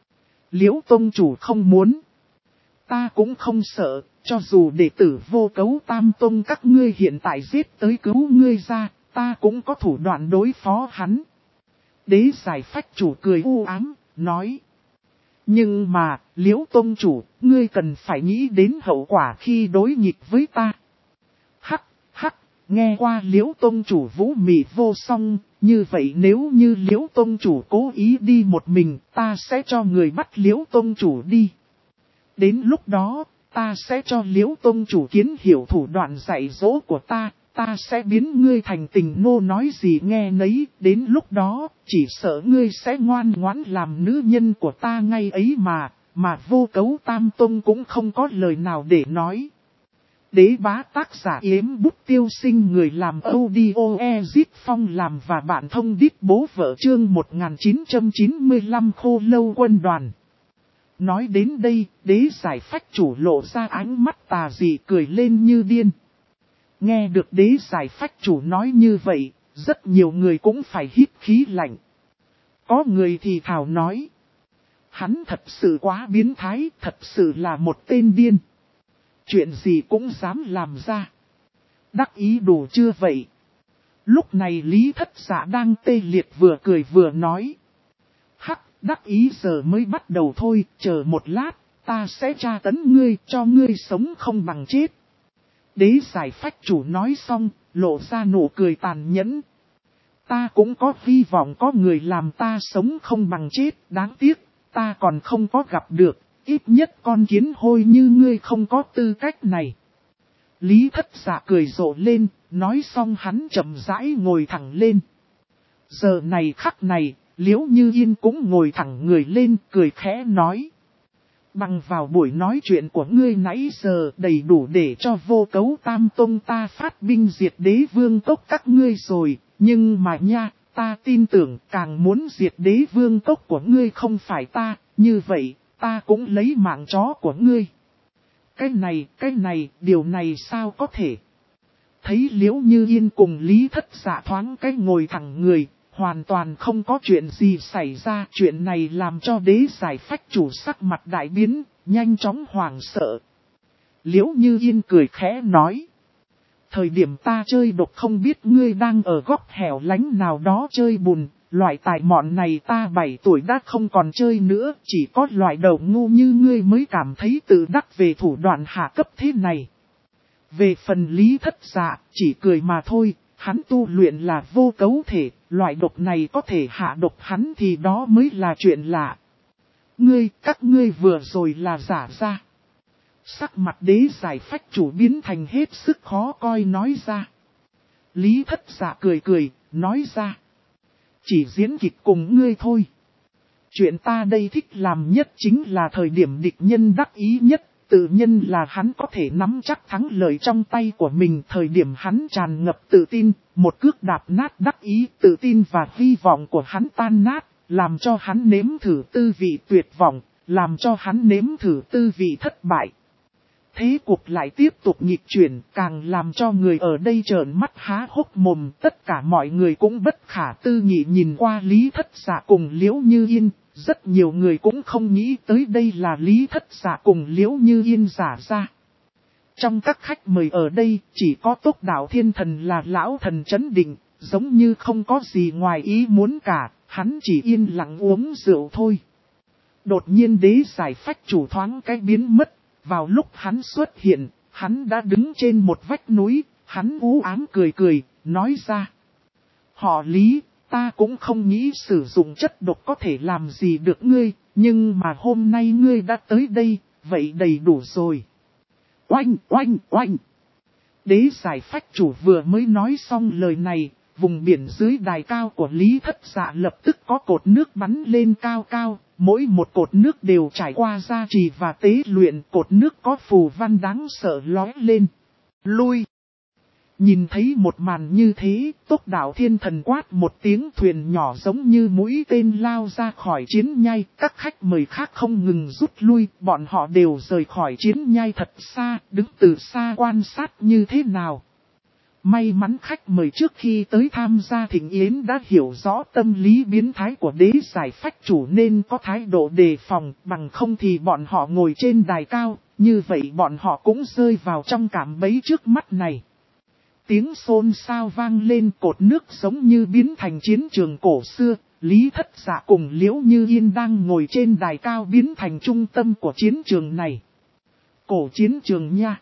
Liễu Tông chủ không muốn. Ta cũng không sợ, cho dù đệ tử Vô Cấu Tam Tông các ngươi hiện tại giết tới cứu ngươi ra, ta cũng có thủ đoạn đối phó hắn. Đế giải phách chủ cười u ám, nói. Nhưng mà, Liễu Tông chủ, ngươi cần phải nghĩ đến hậu quả khi đối nghịch với ta. Hắc, hắc, nghe qua Liễu Tông chủ vũ mị vô song, như vậy nếu như Liễu Tông chủ cố ý đi một mình, ta sẽ cho người bắt Liễu Tông chủ đi. Đến lúc đó, ta sẽ cho Liễu Tông chủ kiến hiểu thủ đoạn dạy dỗ của ta sẽ biến ngươi thành tình nô nói gì nghe nấy, đến lúc đó, chỉ sợ ngươi sẽ ngoan ngoãn làm nữ nhân của ta ngay ấy mà Vô Cấu Tam Tông cũng không có lời nào để nói. Đế bá tác giả Yếm Bút Tiêu Sinh, người làm audio Ezit Phong làm và bạn thông đít bố vợ chương 1995 Khô Lâu Quân Đoàn. Nói đến đây, đế giải phách chủ lộ ra ánh mắt tà dị cười lên như điên. Nghe được đế giải phách chủ nói như vậy, rất nhiều người cũng phải hít khí lạnh. Có người thì thào nói. Hắn thật sự quá biến thái, thật sự là một tên điên. Chuyện gì cũng dám làm ra. Đắc ý đủ chưa vậy? Lúc này Lý Thất Dạ đang tê liệt vừa cười vừa nói. Hắc, đắc ý giờ mới bắt đầu thôi, chờ một lát, ta sẽ tra tấn ngươi, cho ngươi sống không bằng chết. Đế giải phách chủ nói xong, lộ ra nụ cười tàn nhẫn. Ta cũng có hy vọng có người làm ta sống không bằng chết, đáng tiếc, ta còn không có gặp được, ít nhất con kiến hôi như ngươi không có tư cách này. Lý Thất Dạ cười rộ lên, nói xong hắn chậm rãi ngồi thẳng lên. Giờ này khắc này, Liễu Như Yên cũng ngồi thẳng người lên, cười khẽ nói. Bằng vào buổi nói chuyện của ngươi nãy giờ đầy đủ để cho Vô Cấu Tam Tông ta phát binh diệt Đế Vương Cốc các ngươi rồi, nhưng mà nha, ta tin tưởng càng muốn diệt Đế Vương Cốc của ngươi không phải ta, như vậy, ta cũng lấy mạng chó của ngươi. Cái này, điều này sao có thể? Thấy Liễu Như Yên cùng Lý Thất Dạ thoáng cái ngồi thẳng người, hoàn toàn không có chuyện gì xảy ra. Chuyện này làm cho đế giải phách chủ sắc mặt đại biến, nhanh chóng hoảng sợ. Liễu Như Yên cười khẽ nói. Thời điểm ta chơi độc không biết ngươi đang ở góc hẻo lánh nào đó chơi bùn, loại tài mọn này ta 7 tuổi đã không còn chơi nữa, chỉ có loại đầu ngu như ngươi mới cảm thấy tự đắc về thủ đoạn hạ cấp thế này. Về phần Lý Thất Dạ, chỉ cười mà thôi, hắn tu luyện là vô cấu thể, loại độc này có thể hạ độc hắn thì đó mới là chuyện lạ. Các ngươi vừa rồi là giả ra. Sắc mặt Đế Giải Phách Chủ biến thành hết sức khó coi nói ra. Lý Thất Dạ cười cười, nói ra. Chỉ diễn kịch cùng ngươi thôi. Chuyện ta đây thích làm nhất chính là thời điểm địch nhân đắc ý nhất, tự nhân là hắn có thể nắm chắc thắng lợi trong tay của mình. Thời điểm hắn tràn ngập tự tin, một cước đạp nát đắc ý, tự tin và hy vọng của hắn tan nát, làm cho hắn nếm thử tư vị tuyệt vọng, làm cho hắn nếm thử tư vị thất bại. Thế cuộc lại tiếp tục nghịch chuyển, càng làm cho người ở đây trợn mắt há hốc mồm. Tất cả mọi người cũng bất khả tư nghị nhìn qua Lý Thất Dạ cùng Liễu Như Yên. Rất nhiều người cũng không nghĩ tới đây là Lý Thất Dạ cùng Liễu Như Yên giả ra. Trong các khách mời ở đây, chỉ có Tốc Đạo Thiên Thần là lão thần trấn định, giống như không có gì ngoài ý muốn cả, hắn chỉ yên lặng uống rượu thôi. Đột nhiên Đế Giải Phách Chủ thoáng cái biến mất. Vào lúc hắn xuất hiện, hắn đã đứng trên một vách núi, hắn u ám cười cười, nói ra. Họ Lý, ta cũng không nghĩ sử dụng chất độc có thể làm gì được ngươi, nhưng mà hôm nay ngươi đã tới đây, vậy đầy đủ rồi. Oanh, oanh, oanh. Đế Giải Phách Chủ vừa mới nói xong lời này, vùng biển dưới đài cao của Lý Thất Dạ lập tức có cột nước bắn lên cao cao. Mỗi một cột nước đều trải qua gia trì và tế luyện, cột nước có phù văn đáng sợ lói lên. Lui! Nhìn thấy một màn như thế, Tốc Đạo Thiên Thần quát một tiếng, thuyền nhỏ giống như mũi tên lao ra khỏi chiến nhai. Các khách mời khác không ngừng rút lui, bọn họ đều rời khỏi chiến nhai thật xa, đứng từ xa quan sát như thế nào. May mắn khách mời trước khi tới tham gia thịnh yến đã hiểu rõ tâm lý biến thái của Đế Giải Phách Chủ nên có thái độ đề phòng, bằng không thì bọn họ ngồi trên đài cao, như vậy bọn họ cũng rơi vào trong cạm bẫy trước mắt này. Tiếng xôn xao vang lên, cột nước giống như biến thành chiến trường cổ xưa, Lý Thất Dạ cùng Liễu Như Yên đang ngồi trên đài cao biến thành trung tâm của chiến trường này. Cổ chiến trường nha!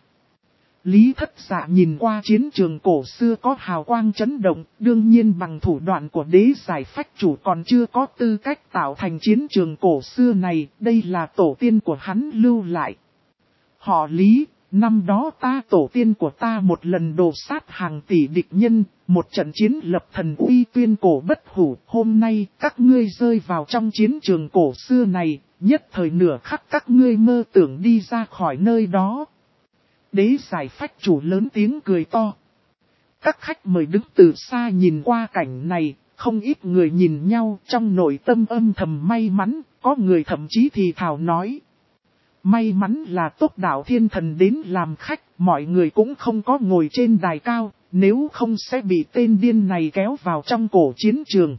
Lý Thất Dạ nhìn qua chiến trường cổ xưa có hào quang chấn động, đương nhiên bằng thủ đoạn của Đế Giải Phách Chủ còn chưa có tư cách tạo thành chiến trường cổ xưa này, đây là tổ tiên của hắn lưu lại. Họ Lý, năm đó tổ tiên của ta một lần đồ sát hàng tỷ địch nhân, một trận chiến lập thần uy tuyên cổ bất hủ, hôm nay các ngươi rơi vào trong chiến trường cổ xưa này, nhất thời nửa khắc các ngươi mơ tưởng đi ra khỏi nơi đó. Đế Giải Phách Chủ lớn tiếng cười to. Các khách mời đứng từ xa nhìn qua cảnh này, không ít người nhìn nhau trong nội tâm âm thầm may mắn, có người thậm chí thì thào nói. May mắn là Tốc Đạo Thiên Thần đến làm khách, mọi người cũng không có ngồi trên đài cao, nếu không sẽ bị tên điên này kéo vào trong cổ chiến trường.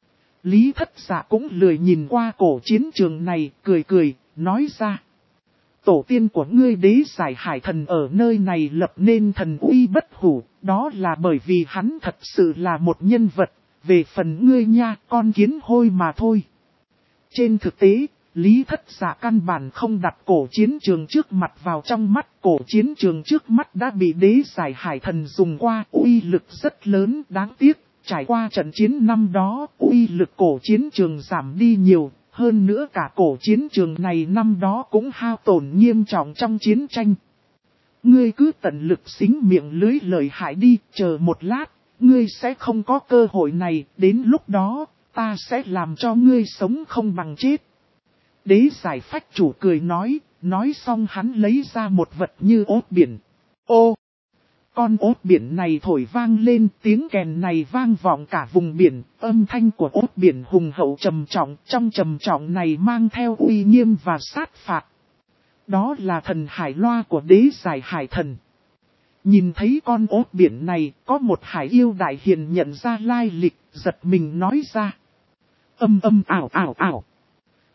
Lý Thất Dạ cũng lười nhìn qua cổ chiến trường này, cười cười, nói ra. Tổ tiên của ngươi Đế Giải Hải Thần ở nơi này lập nên thần uy bất hủ, đó là bởi vì hắn thật sự là một nhân vật, về phần ngươi nha, con kiến hôi mà thôi. Trên thực tế, Lý Thất Dạ căn bản không đặt cổ chiến trường trước mặt vào trong mắt, cổ chiến trường trước mắt đã bị Đế Giải Hải Thần dùng qua, uy lực rất lớn, đáng tiếc, trải qua trận chiến năm đó, uy lực cổ chiến trường giảm đi nhiều. Hơn nữa cả cổ chiến trường này năm đó cũng hao tổn nghiêm trọng trong chiến tranh. Ngươi cứ tận lực xính miệng lưới lợi hại đi, chờ một lát, ngươi sẽ không có cơ hội này, đến lúc đó, ta sẽ làm cho ngươi sống không bằng chết. Đế Giải Phách Chủ cười nói xong hắn lấy ra một vật như ốt biển. Ô! Con ốt biển này thổi vang lên, tiếng kèn này vang vọng cả vùng biển, âm thanh của ốt biển hùng hậu trầm trọng, trong trầm trọng này mang theo uy nghiêm và sát phạt. Đó là thần hải loa của Đế Giải Hải Thần. Nhìn thấy con ốt biển này, có một hải yêu đại hiền nhận ra lai lịch, giật mình nói ra. Ảo ảo ảo.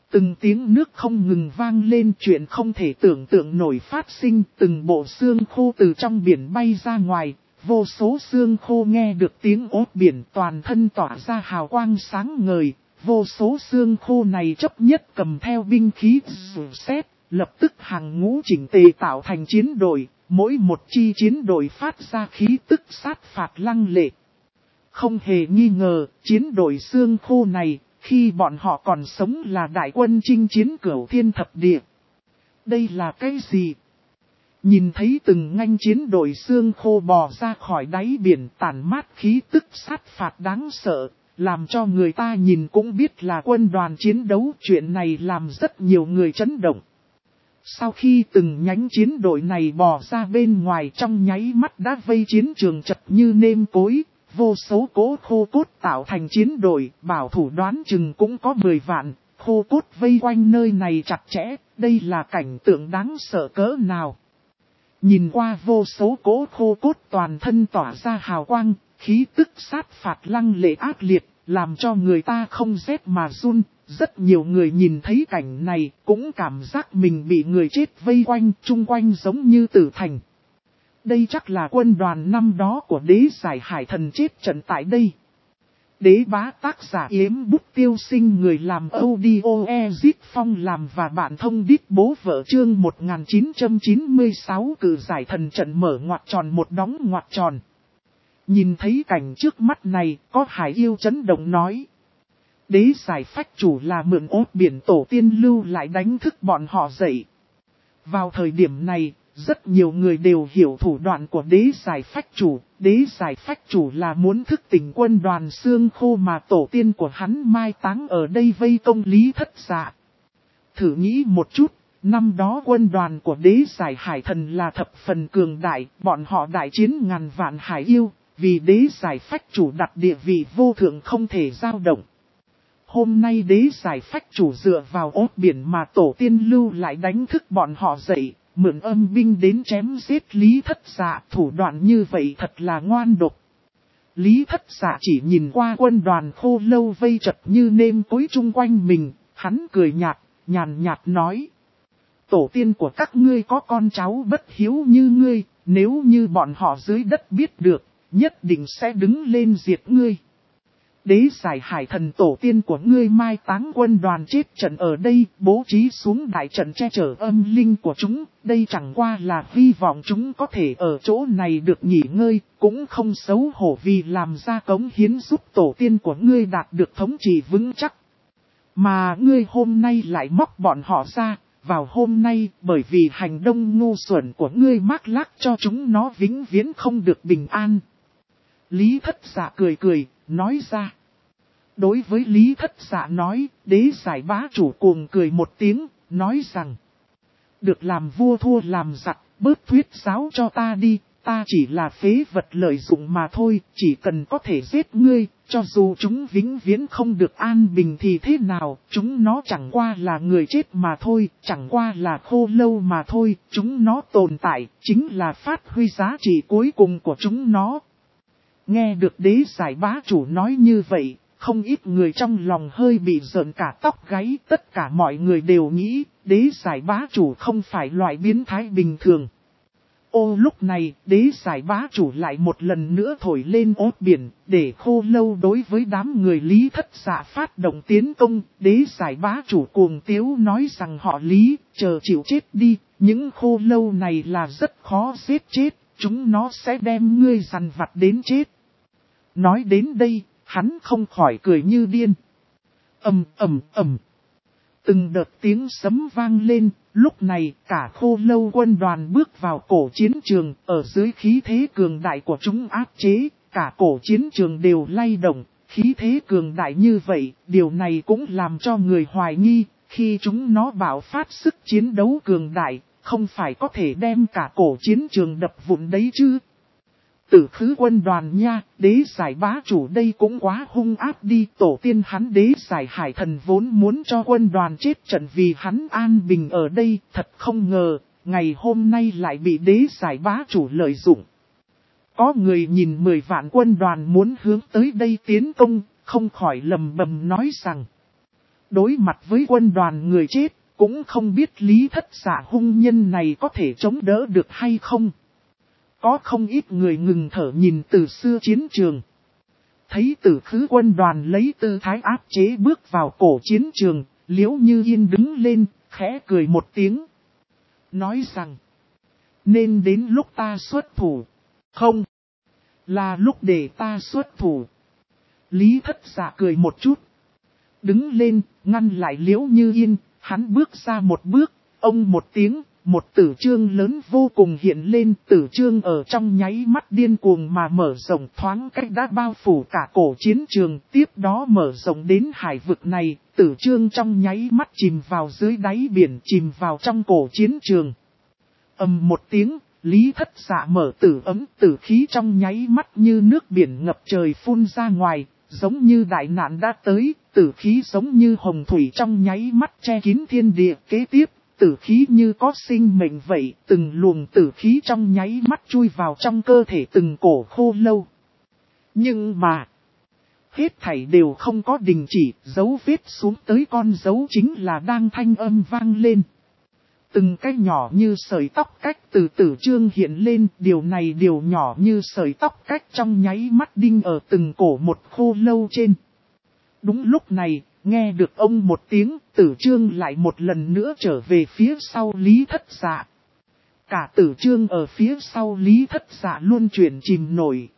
Từng tiếng nước không ngừng vang lên, chuyện không thể tưởng tượng nổi phát sinh, từng bộ xương khô từ trong biển bay ra ngoài, vô số xương khô nghe được tiếng ốt biển toàn thân tỏa ra hào quang sáng ngời, vô số xương khô này chấp nhất cầm theo binh khí sét, lập tức hàng ngũ chỉnh tề tạo thành chiến đội, mỗi một chi chiến đội phát ra khí tức sát phạt lăng lệ. Không hề nghi ngờ, chiến đội xương khô này, khi bọn họ còn sống là đại quân chinh chiến cửu thiên thập địa. Đây là cái gì? Nhìn thấy từng nganh chiến đội xương khô bò ra khỏi đáy biển tản mát khí tức sát phạt đáng sợ, làm cho người ta nhìn cũng biết là quân đoàn chiến đấu. Chuyện này làm rất nhiều người chấn động. Sau khi từng nhánh chiến đội này bò ra bên ngoài, trong nháy mắt đã vây chiến trường chật như nêm cối. Vô số cỗ khô cốt tạo thành chiến đội, bảo thủ đoán chừng cũng có 10 vạn, khô cốt vây quanh nơi này chặt chẽ, đây là cảnh tượng đáng sợ cỡ nào. Nhìn qua vô số cỗ khô cốt toàn thân tỏa ra hào quang, khí tức sát phạt lăng lệ ác liệt, làm cho người ta không rét mà run. Rất nhiều người nhìn thấy cảnh này cũng cảm giác mình bị người chết vây quanh, chung quanh giống như tử thành. Đây chắc là quân đoàn năm đó của đế giải hải thần chết trận tại đây. Đế bá tác giả Yếm Bút Tiêu Sinh, người làm audio Ezit Phong làm và bạn thông đít bố vợ, chương 1996 cử giải thần trận mở ngoặc tròn một đóng ngoặc tròn. Nhìn thấy cảnh trước mắt này, có hải yêu chấn động nói. Đế giải phách chủ là mượn ốt biển tổ tiên lưu lại đánh thức bọn họ dậy. Vào thời điểm này, rất nhiều người đều hiểu thủ đoạn của đế giải phách chủ. Đế giải phách chủ là muốn thức tỉnh quân đoàn xương khô mà tổ tiên của hắn mai táng ở đây vây công Lý Thất Dạ. Thử nghĩ một chút, năm đó quân đoàn của đế giải hải thần là thập phần cường đại, bọn họ đại chiến ngàn vạn hải yêu, vì đế giải phách chủ đặt địa vị vô thượng không thể dao động. Hôm nay đế giải phách chủ dựa vào ốt biển mà tổ tiên lưu lại đánh thức bọn họ dậy, mượn âm binh đến chém giết Lý Thất Dạ, thủ đoạn như vậy thật là ngoan độc. Lý Thất Dạ chỉ nhìn qua quân đoàn khô lâu vây chật như nêm cối chung quanh mình, hắn cười nhạt, nhàn nhạt nói. Tổ tiên của các ngươi có con cháu bất hiếu như ngươi, nếu như bọn họ dưới đất biết được, nhất định sẽ đứng lên diệt ngươi. Đế giải hải thần tổ tiên của ngươi mai táng quân đoàn chết trận ở đây, bố trí xuống đại trận che chở âm linh của chúng, đây chẳng qua là hy vọng chúng có thể ở chỗ này được nghỉ ngơi, cũng không xấu hổ vì làm ra cống hiến giúp tổ tiên của ngươi đạt được thống trị vững chắc. Mà ngươi hôm nay lại móc bọn họ ra, vào hôm nay bởi vì hành động ngu xuẩn của ngươi mác lác cho chúng nó vĩnh viễn không được bình an. Lý Thất Dạ cười cười, nói ra. Đối với Lý Thất Dạ nói, đế giải bá chủ cuồng cười một tiếng, nói rằng. Được làm vua thua làm giặc, bớt thuyết giáo cho ta đi, ta chỉ là phế vật lợi dụng mà thôi, chỉ cần có thể giết ngươi, cho dù chúng vĩnh viễn không được an bình thì thế nào, chúng nó chẳng qua là người chết mà thôi, chẳng qua là khô lâu mà thôi, chúng nó tồn tại, chính là phát huy giá trị cuối cùng của chúng nó. Nghe được đế giải bá chủ nói như vậy, không ít người trong lòng hơi bị rợn cả tóc gáy, tất cả mọi người đều nghĩ, đế giải bá chủ không phải loại biến thái bình thường. Ô lúc này, đế giải bá chủ lại một lần nữa thổi lên ốt biển, để khô lâu đối với đám người Lý Thất Dạ phát động tiến công, đế giải bá chủ cuồng tiếu nói rằng họ Lý, chờ chịu chết đi, những khô lâu này là rất khó giết chết, chúng nó sẽ đem ngươi dằn vặt đến chết. Nói đến đây, hắn không khỏi cười như điên. Ầm ầm ầm. Từng đợt tiếng sấm vang lên, lúc này cả khô lâu quân đoàn bước vào cổ chiến trường, ở dưới khí thế cường đại của chúng áp chế, cả cổ chiến trường đều lay động, khí thế cường đại như vậy, điều này cũng làm cho người hoài nghi, khi chúng nó bạo phát sức chiến đấu cường đại, không phải có thể đem cả cổ chiến trường đập vụn đấy chứ. Tử khứ quân đoàn nha, đế giải bá chủ đây cũng quá hung ác đi, tổ tiên hắn đế giải hải thần vốn muốn cho quân đoàn chết trận vì hắn an bình ở đây, thật không ngờ, ngày hôm nay lại bị đế giải bá chủ lợi dụng. Có người nhìn 10 vạn quân đoàn muốn hướng tới đây tiến công, không khỏi lầm bầm nói rằng, Đối mặt với quân đoàn người chết, cũng không biết Lý Thất Dạ hung nhân này có thể chống đỡ được hay không. Có không ít người ngừng thở nhìn từ xưa chiến trường. Thấy Tử Khứ quân đoàn lấy tư thái áp chế bước vào cổ chiến trường, Liễu Như Yên đứng lên, khẽ cười một tiếng. Nói rằng, nên đến lúc ta xuất thủ. Không, là lúc để ta xuất thủ. Lý Thất Dạ cười một chút. Đứng lên, ngăn lại Liễu Như Yên, hắn bước ra một bước, ông một tiếng, một tử chương lớn vô cùng hiện lên. Tử chương ở trong nháy mắt điên cuồng mà mở rộng, thoáng cách đã bao phủ cả cổ chiến trường. Tiếp đó mở rộng đến hải vực này, tử chương trong nháy mắt chìm vào dưới đáy biển, chìm vào trong cổ chiến trường. Ầm một tiếng, Lý Thất Dạ mở tử ấm, tử khí trong nháy mắt như nước biển ngập trời phun ra ngoài, giống như đại nạn đã tới, tử khí giống như hồng thủy trong nháy mắt che kín thiên địa. Kế tiếp, tử khí như có sinh mệnh vậy, từng luồng tử khí trong nháy mắt chui vào trong cơ thể từng cổ khô lâu. Nhưng mà, hết thảy đều không có đình chỉ, dấu vết xuống tới con dấu chính là đang thanh âm vang lên. Từng cái nhỏ như sợi tóc cách từ tử chương hiện lên, điều này điều nhỏ như sợi tóc cách trong nháy mắt đinh ở từng cổ một khô lâu trên. Đúng lúc này, nghe được ông một tiếng, tử chương lại một lần nữa trở về phía sau Lý Thất Dạ. Cả tử chương ở phía sau Lý Thất Dạ luôn chuyển chìm nổi.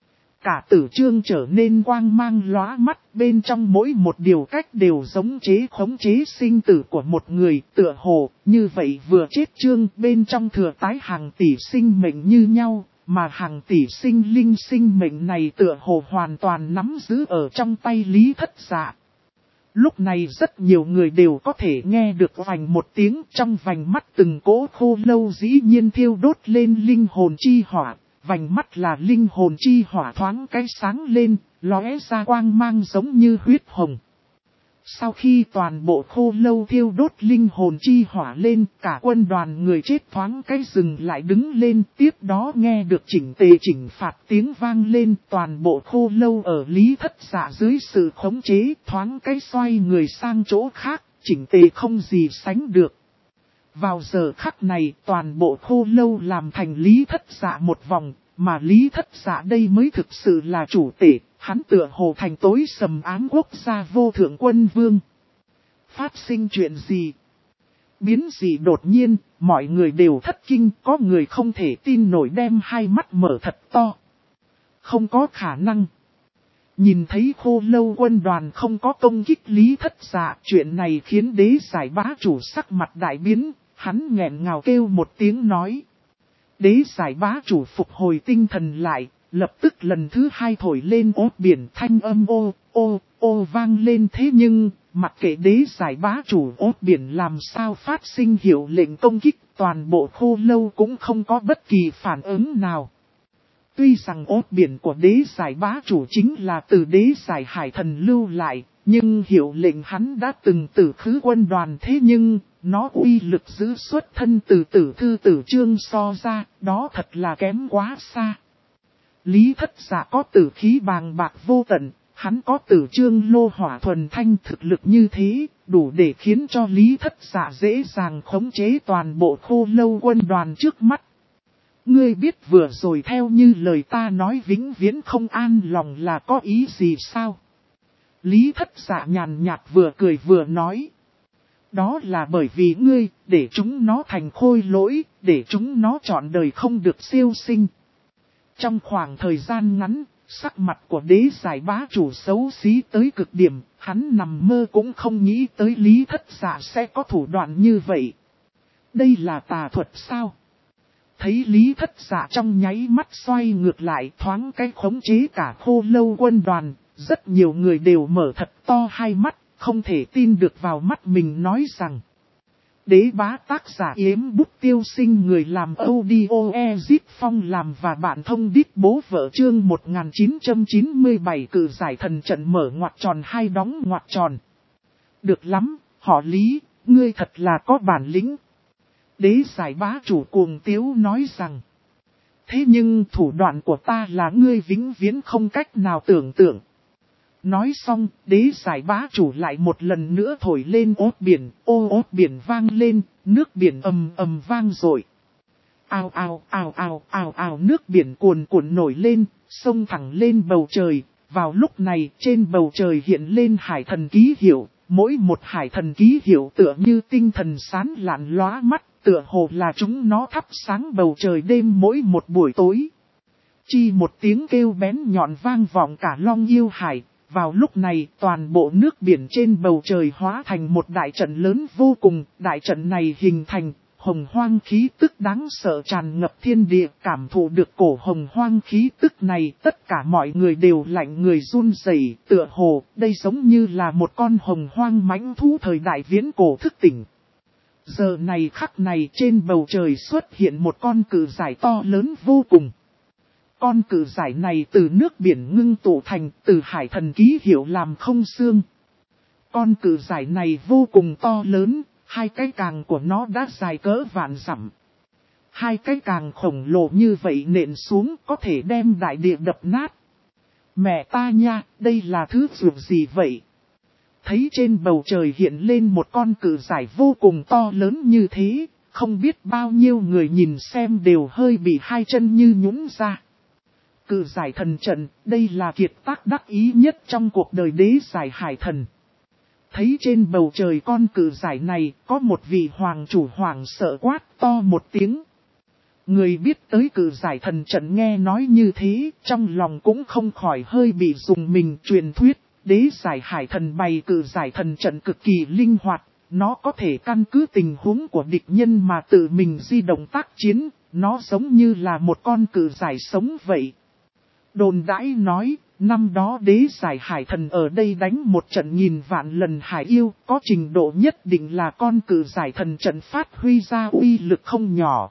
Cả tử chương trở nên quang mang lóa mắt, bên trong mỗi một điều cách đều giống khống chế sinh tử của một người, tựa hồ, như vậy vừa chết chương bên trong thừa tái hàng tỷ sinh mệnh như nhau, mà hàng tỷ sinh mệnh này tựa hồ hoàn toàn nắm giữ ở trong tay Lý Thất Dạ. Lúc này rất nhiều người đều có thể nghe được vành một tiếng, trong vành mắt từng cỗ khô lâu dĩ nhiên thiêu đốt lên linh hồn chi hỏa. Vành mắt là linh hồn chi hỏa thoáng cái sáng lên, lóe ra quang mang giống như huyết hồng. Sau khi toàn bộ khô lâu thiêu đốt linh hồn chi hỏa lên, cả quân đoàn người chết thoáng cái dừng lại đứng lên, tiếp đó nghe được chỉnh tề chỉnh phạt tiếng vang lên, toàn bộ khô lâu ở Lý Thất Dạ dưới sự khống chế, thoáng cái xoay người sang chỗ khác, chỉnh tề không gì sánh được. Vào giờ khắc này, toàn bộ khô lâu làm thành Lý Thất Dạ một vòng, mà Lý Thất Dạ đây mới thực sự là chủ tể, hắn tựa hồ thành tối sầm ám quốc gia vô thượng quân vương. Phát sinh chuyện gì? Biến gì đột nhiên, mọi người đều thất kinh, có người không thể tin nổi đem hai mắt mở thật to. Không có khả năng. Nhìn thấy khô lâu quân đoàn không có công kích Lý Thất Dạ, chuyện này khiến đế giải bá chủ sắc mặt đại biến. Hắn nghẹn ngào kêu một tiếng nói. Đế giải bá chủ phục hồi tinh thần lại, lập tức lần thứ hai thổi lên ốt biển thanh âm ô vang lên. Thế nhưng, mặc kệ đế giải bá chủ ốt biển làm sao phát sinh hiệu lệnh công kích, toàn bộ khô lâu cũng không có bất kỳ phản ứng nào. Tuy rằng ốt biển của đế giải bá chủ chính là từ đế giải hải thần lưu lại, nhưng hiệu lệnh hắn đã từng tử khứ quân đoàn, thế nhưng nó uy lực giữ xuất thân từ tử thư tử chương so ra, đó thật là kém quá xa. Lý Thất Dạ có tử khí bàng bạc vô tận, hắn có tử chương lô hỏa thuần thanh, thực lực như thế, đủ để khiến cho Lý Thất Dạ dễ dàng khống chế toàn bộ khô lâu quân đoàn trước mắt. Ngươi biết vừa rồi theo như lời ta nói vĩnh viễn không an lòng là có ý gì sao? Lý Thất Dạ nhàn nhạt vừa cười vừa nói. Đó là bởi vì ngươi, để chúng nó thành khôi lỗi, để chúng nó trọn đời không được siêu sinh. Trong khoảng thời gian ngắn, sắc mặt của đế giải bá chủ xấu xí tới cực điểm, hắn nằm mơ cũng không nghĩ tới Lý Thất Dạ sẽ có thủ đoạn như vậy. Đây là tà thuật sao? Thấy Lý Thất Dạ trong nháy mắt xoay ngược lại thoáng cái khống chế cả khô lâu quân đoàn, rất nhiều người đều mở thật to hai mắt, không thể tin được vào mắt mình nói rằng. Đế bá tác giả Yếm Bút Tiêu Sinh, người làm audio Ezip Phong làm và bạn thông đít bố vợ chương 1997 cử giải thần trận mở ngoặc tròn hai đóng ngoặc tròn. Được lắm, họ Lý, ngươi thật là có bản lĩnh. Đế giải bá chủ cuồng tiếu nói rằng. Thế nhưng thủ đoạn của ta là ngươi vĩnh viễn không cách nào tưởng tượng. Nói xong, đế giải bá chủ lại một lần nữa thổi lên ốt biển, ốt biển vang lên, nước biển ầm ầm vang rội. Ao ao ao ao ao ao, nước biển cuồn cuộn nổi lên, sông thẳng lên bầu trời. Vào lúc này trên bầu trời hiện lên hải thần ký hiệu, mỗi một hải thần ký hiệu tựa như tinh thần sáng lạn lóa mắt, tựa hồ là chúng nó thắp sáng bầu trời đêm mỗi một buổi tối. Chi một tiếng kêu bén nhọn vang vọng cả Long Yêu Hải. Vào lúc này toàn bộ nước biển trên bầu trời hóa thành một đại trận lớn vô cùng. Đại trận này hình thành hồng hoang khí tức đáng sợ tràn ngập thiên địa. Cảm thụ được cổ hồng hoang khí tức này, tất cả mọi người đều lạnh người run rẩy, tựa hồ đây giống như là một con hồng hoang mãnh thú thời đại viễn cổ thức tỉnh. Giờ này khắc này trên bầu trời xuất hiện một con cự giải to lớn vô cùng. Con cự giải này từ nước biển ngưng tụ thành, từ hải thần ký hiệu làm không xương. Con cự giải này vô cùng to lớn, hai cái càng của nó đã dài cỡ vạn dặm. Hai cái càng khổng lồ như vậy nện xuống có thể đem đại địa đập nát. Mẹ ta nha, đây là thứ dược gì vậy? Thấy trên bầu trời hiện lên một con cự giải vô cùng to lớn như thế, không biết bao nhiêu người nhìn xem đều hơi bị hai chân như nhũn ra. Cự giải thần trận, đây là kiệt tác đắc ý nhất trong cuộc đời đế giải hải thần. Thấy trên bầu trời con cự giải này, có một vị hoàng chủ hoàng sợ quát to một tiếng. Người biết tới cự giải thần trận nghe nói như thế, trong lòng cũng không khỏi hơi bị rùng mình. Truyền thuyết, đế giải hải thần bày cự giải thần trận cực kỳ linh hoạt, nó có thể căn cứ tình huống của địch nhân mà tự mình di động tác chiến, nó giống như là một con cự giải sống vậy. Đồn đãi nói, năm đó đế giải hải thần ở đây đánh một trận nghìn vạn lần hải yêu, có trình độ nhất định là con cự giải thần trận phát huy ra uy lực không nhỏ.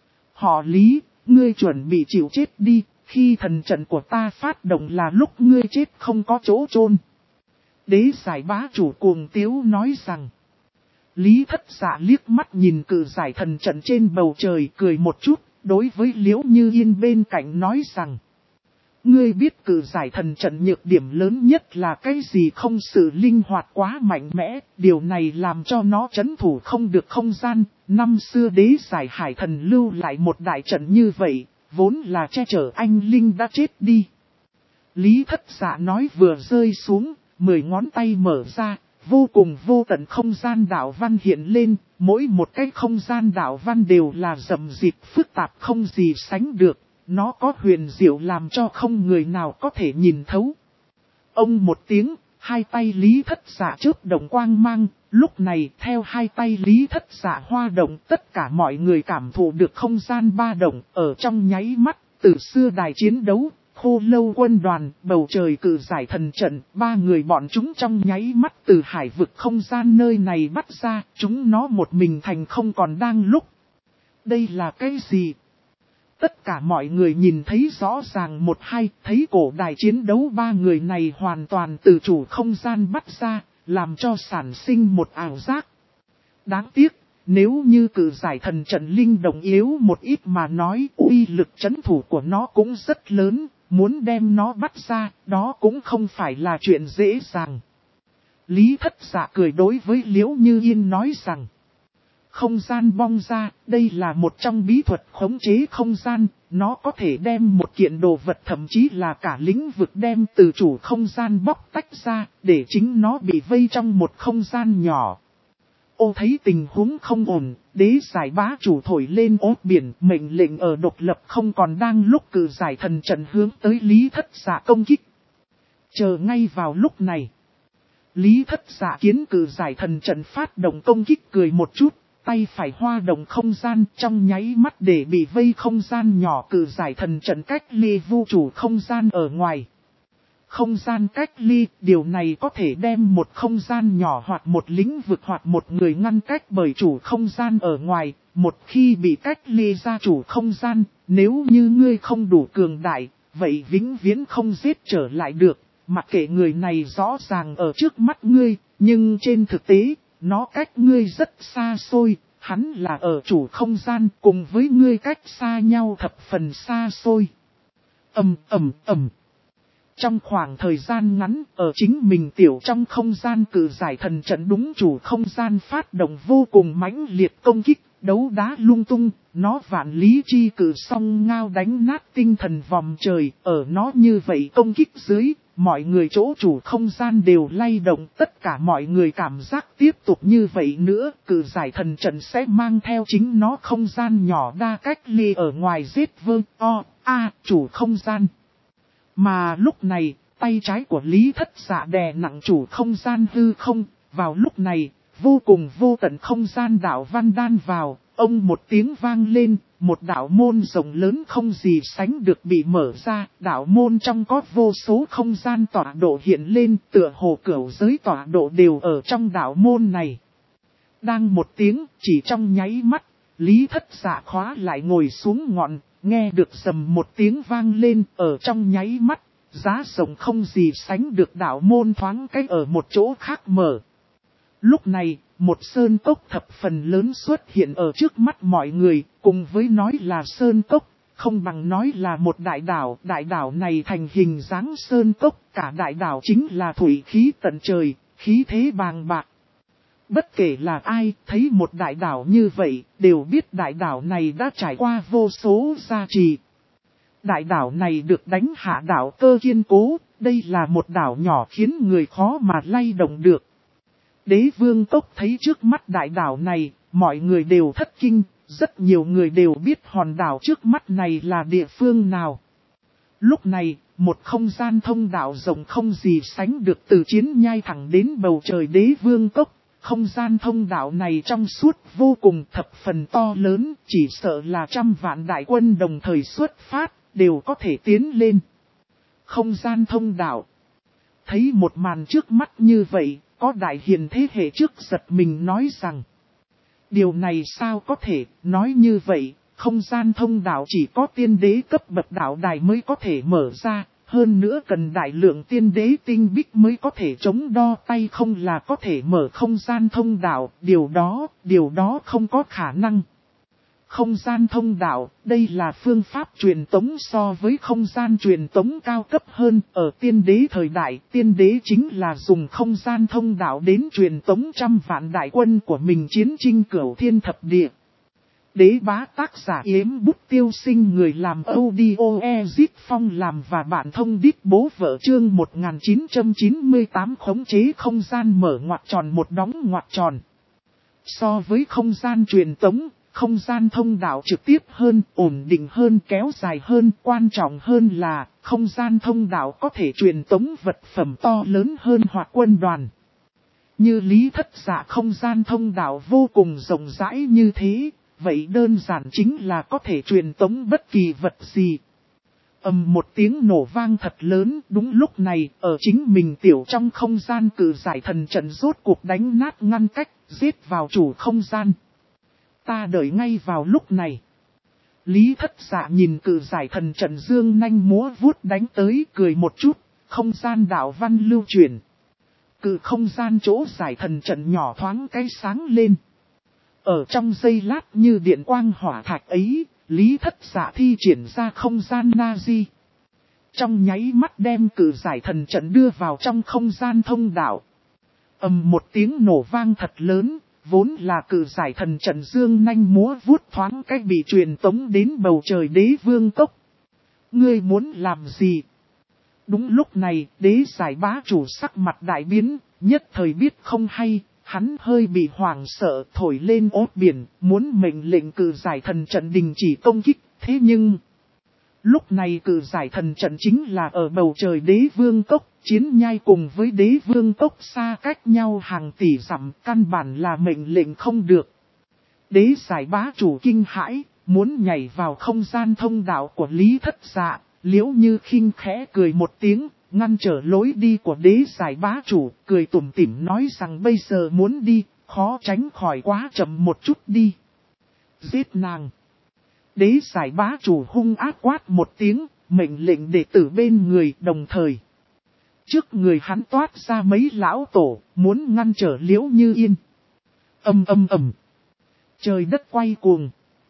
Họ Lý, ngươi chuẩn bị chịu chết đi, khi thần trận của ta phát động là lúc ngươi chết không có chỗ chôn. Đế giải bá chủ cuồng tiếu nói rằng. Lý Thất Dạ liếc mắt nhìn cự giải thần trận trên bầu trời cười một chút, đối với Liễu Như Yên bên cạnh nói rằng. Ngươi biết cự giải thần trận nhược điểm lớn nhất là cái gì không? Sự linh hoạt quá mạnh mẽ, điều này làm cho nó trấn thủ không được không gian. Năm xưa đế giải hải thần lưu lại một đại trận như vậy, vốn là che chở anh Linh đã chết đi. Lý Thất Dạ nói vừa rơi xuống, 10 ngón tay mở ra, vô cùng vô tận không gian đạo văn hiện lên, mỗi một cái không gian đạo văn đều là rậm rạp phức tạp không gì sánh được. Nó có huyền diệu làm cho không người nào có thể nhìn thấu. Ông một tiếng, hai tay Lý Thất Dạ chớp động quang mang, lúc này theo hai tay Lý Thất Dạ hoa động tất cả mọi người cảm thụ được không gian ba động ở trong nháy mắt, từ xưa đài chiến đấu, Khô Lâu quân đoàn, bầu trời cự giải thần trận, ba người bọn chúng trong nháy mắt từ hải vực không gian nơi này bắt ra, chúng nó một mình thành không còn đang lúc. Đây là cái gì? Tất cả mọi người nhìn thấy rõ ràng một hai, thấy cổ đài chiến đấu ba người này hoàn toàn từ chủ không gian bắt ra, làm cho sản sinh một ảo giác. Đáng tiếc, nếu như cự giải thần trận linh động yếu một ít mà nói, uy lực trấn thủ của nó cũng rất lớn, muốn đem nó bắt ra, đó cũng không phải là chuyện dễ dàng. Lý Thất Dạ cười đối với Liễu Như Yên nói rằng. Không gian bong ra, đây là một trong bí thuật khống chế không gian, nó có thể đem một kiện đồ vật thậm chí là cả lĩnh vực đem từ chủ không gian bóc tách ra, để chính nó bị vây trong một không gian nhỏ. Ô thấy tình huống không ổn, đế giải bá chủ thổi lên ốt biển, mệnh lệnh ở độc lập không còn đang lúc cự giải thần trận hướng tới Lý Thất Dạ công kích. Chờ ngay vào lúc này, Lý Thất Dạ kiến cự giải thần trận phát động công kích cười một chút. Tay phải hoa động không gian trong nháy mắt để bị vây không gian nhỏ cự giải thần trận cách ly vũ trụ không gian ở ngoài. Không gian cách ly, điều này có thể đem một không gian nhỏ hoặc một lĩnh vực hoặc một người ngăn cách bởi chủ không gian ở ngoài. Một khi bị cách ly ra chủ không gian, nếu như ngươi không đủ cường đại, vậy vĩnh viễn không giết trở lại được. Mặc kệ người này rõ ràng ở trước mắt ngươi, nhưng trên thực tế, nó cách ngươi rất xa xôi, hắn là ở chủ không gian cùng với ngươi cách xa nhau thập phần xa xôi. Trong khoảng thời gian ngắn, ở chính mình tiểu trong không gian cử giải thần trận đúng chủ không gian phát động vô cùng mãnh liệt công kích, đấu đá lung tung, nó vạn lý chi cử song ngao đánh nát tinh thần vòm trời, ở nó như vậy công kích dưới, mọi người chỗ chủ không gian đều lay động, tất cả mọi người cảm giác tiếp tục như vậy nữa, cử giải thần trận sẽ mang theo chính nó không gian nhỏ đa cách ly ở ngoài giết chủ không gian. Mà lúc này, tay trái của Lý Thất Dạ đè nặng chủ không gian hư không, vào lúc này, vô cùng vô tận không gian đạo văn đan vào, ông một tiếng vang lên, một đạo môn rộng lớn không gì sánh được bị mở ra, đạo môn trong có vô số không gian tọa độ hiện lên, tựa hồ cửu giới tọa độ đều ở trong đạo môn này. Đang một tiếng, chỉ trong nháy mắt, Lý Thất Dạ khóa lại ngồi xuống ngọn, nghe được rầm một tiếng vang lên, ở trong nháy mắt, giá rộng không gì sánh được đạo môn thoáng cách ở một chỗ khác mở. Lúc này, một sơn cốc thập phần lớn xuất hiện ở trước mắt mọi người, cùng với nói là sơn cốc, không bằng nói là một đại đảo này thành hình dáng sơn cốc, cả đại đảo chính là thủy khí tận trời, khí thế bàng bạc. Bất kể là ai thấy một đại đảo như vậy, đều biết đại đảo này đã trải qua vô số gia trì. Đại đảo này được đánh hạ đảo cơ kiên cố, đây là một đảo nhỏ khiến người khó mà lay động được. Đế vương cốc thấy trước mắt đại đảo này, mọi người đều thất kinh, rất nhiều người đều biết hòn đảo trước mắt này là địa phương nào. Lúc này, một không gian thông đạo rộng không gì sánh được từ chiến nhai thẳng đến bầu trời đế vương cốc. Không gian thông đạo này trong suốt vô cùng thập phần to lớn, chỉ sợ là trăm vạn đại quân đồng thời xuất phát, đều có thể tiến lên. Không gian thông đạo. Thấy một màn trước mắt như vậy, có đại hiền thế hệ trước giật mình nói rằng. Điều này sao có thể, nói như vậy, không gian thông đạo chỉ có tiên đế cấp bậc đạo đài mới có thể mở ra. Hơn nữa cần đại lượng tiên đế tinh bích mới có thể chống đo tay không là có thể mở không gian thông đạo, điều đó không có khả năng. Không gian thông đạo, đây là phương pháp truyền tống so với không gian truyền tống cao cấp hơn, ở tiên đế thời đại, tiên đế chính là dùng không gian thông đạo đến truyền tống trăm vạn đại quân của mình chiến chinh cửu thiên thập địa. Đế bá tác giả Yếm Bút Tiêu Sinh, người làm audio Ezit Phong làm và bạn thông đít bố vợ chương 1998 khống chế không gian mở ngoặc tròn một đóng ngoặc tròn. So với không gian truyền tống, không gian thông đạo trực tiếp hơn, ổn định hơn, kéo dài hơn, quan trọng hơn là không gian thông đạo có thể truyền tống vật phẩm to lớn hơn hoặc quân đoàn. Như Lý Thất Dạ không gian thông đạo vô cùng rộng rãi như thế. Vậy đơn giản chính là có thể truyền tống bất kỳ vật gì. Một tiếng nổ vang thật lớn, đúng lúc này, ở chính mình tiểu trong không gian cử giải thần trận rốt cuộc đánh nát ngăn cách, giết vào chủ không gian. Ta đợi ngay vào lúc này. Lý Thất Dạ nhìn cử giải thần trận dương nanh múa vuốt đánh tới, cười một chút, không gian đạo văn lưu chuyển. Cử không gian chỗ giải thần trận nhỏ thoáng cái sáng lên. Ở trong giây lát như điện quang hỏa thạch ấy, Lý Thất Dạ thi triển ra không gian Nazi. Trong nháy mắt đem cử giải thần trận đưa vào trong không gian thông đạo. Một tiếng nổ vang thật lớn, vốn là cử giải thần trận dương nanh múa vuốt thoáng cách bị truyền tống đến bầu trời đế vương cốc. Ngươi muốn làm gì? Đúng lúc này, đế giải bá chủ sắc mặt đại biến, nhất thời biết không hay. Hắn hơi bị hoảng sợ thổi lên ốt biển, muốn mệnh lệnh cử giải thần trận đình chỉ công kích, thế nhưng... Lúc này cử giải thần trận chính là ở bầu trời đế vương cốc, chiến nhai cùng với đế vương cốc xa cách nhau hàng tỷ dặm, căn bản là mệnh lệnh không được. Đế giải bá chủ kinh hãi, muốn nhảy vào không gian thông đạo của Lý Thất Dạ, Liễu Như khinh khẽ cười một tiếng. Ngăn trở lối đi của đế giải bá chủ, cười tủm tỉm nói rằng bây giờ muốn đi, khó tránh khỏi quá chậm một chút đi. Giết nàng. Đế giải bá chủ hung ác quát một tiếng, mệnh lệnh đệ tử bên người đồng thời. Trước người hắn toát ra mấy lão tổ, muốn ngăn trở Liễu Như Yên. Ầm. Trời đất quay cuồng.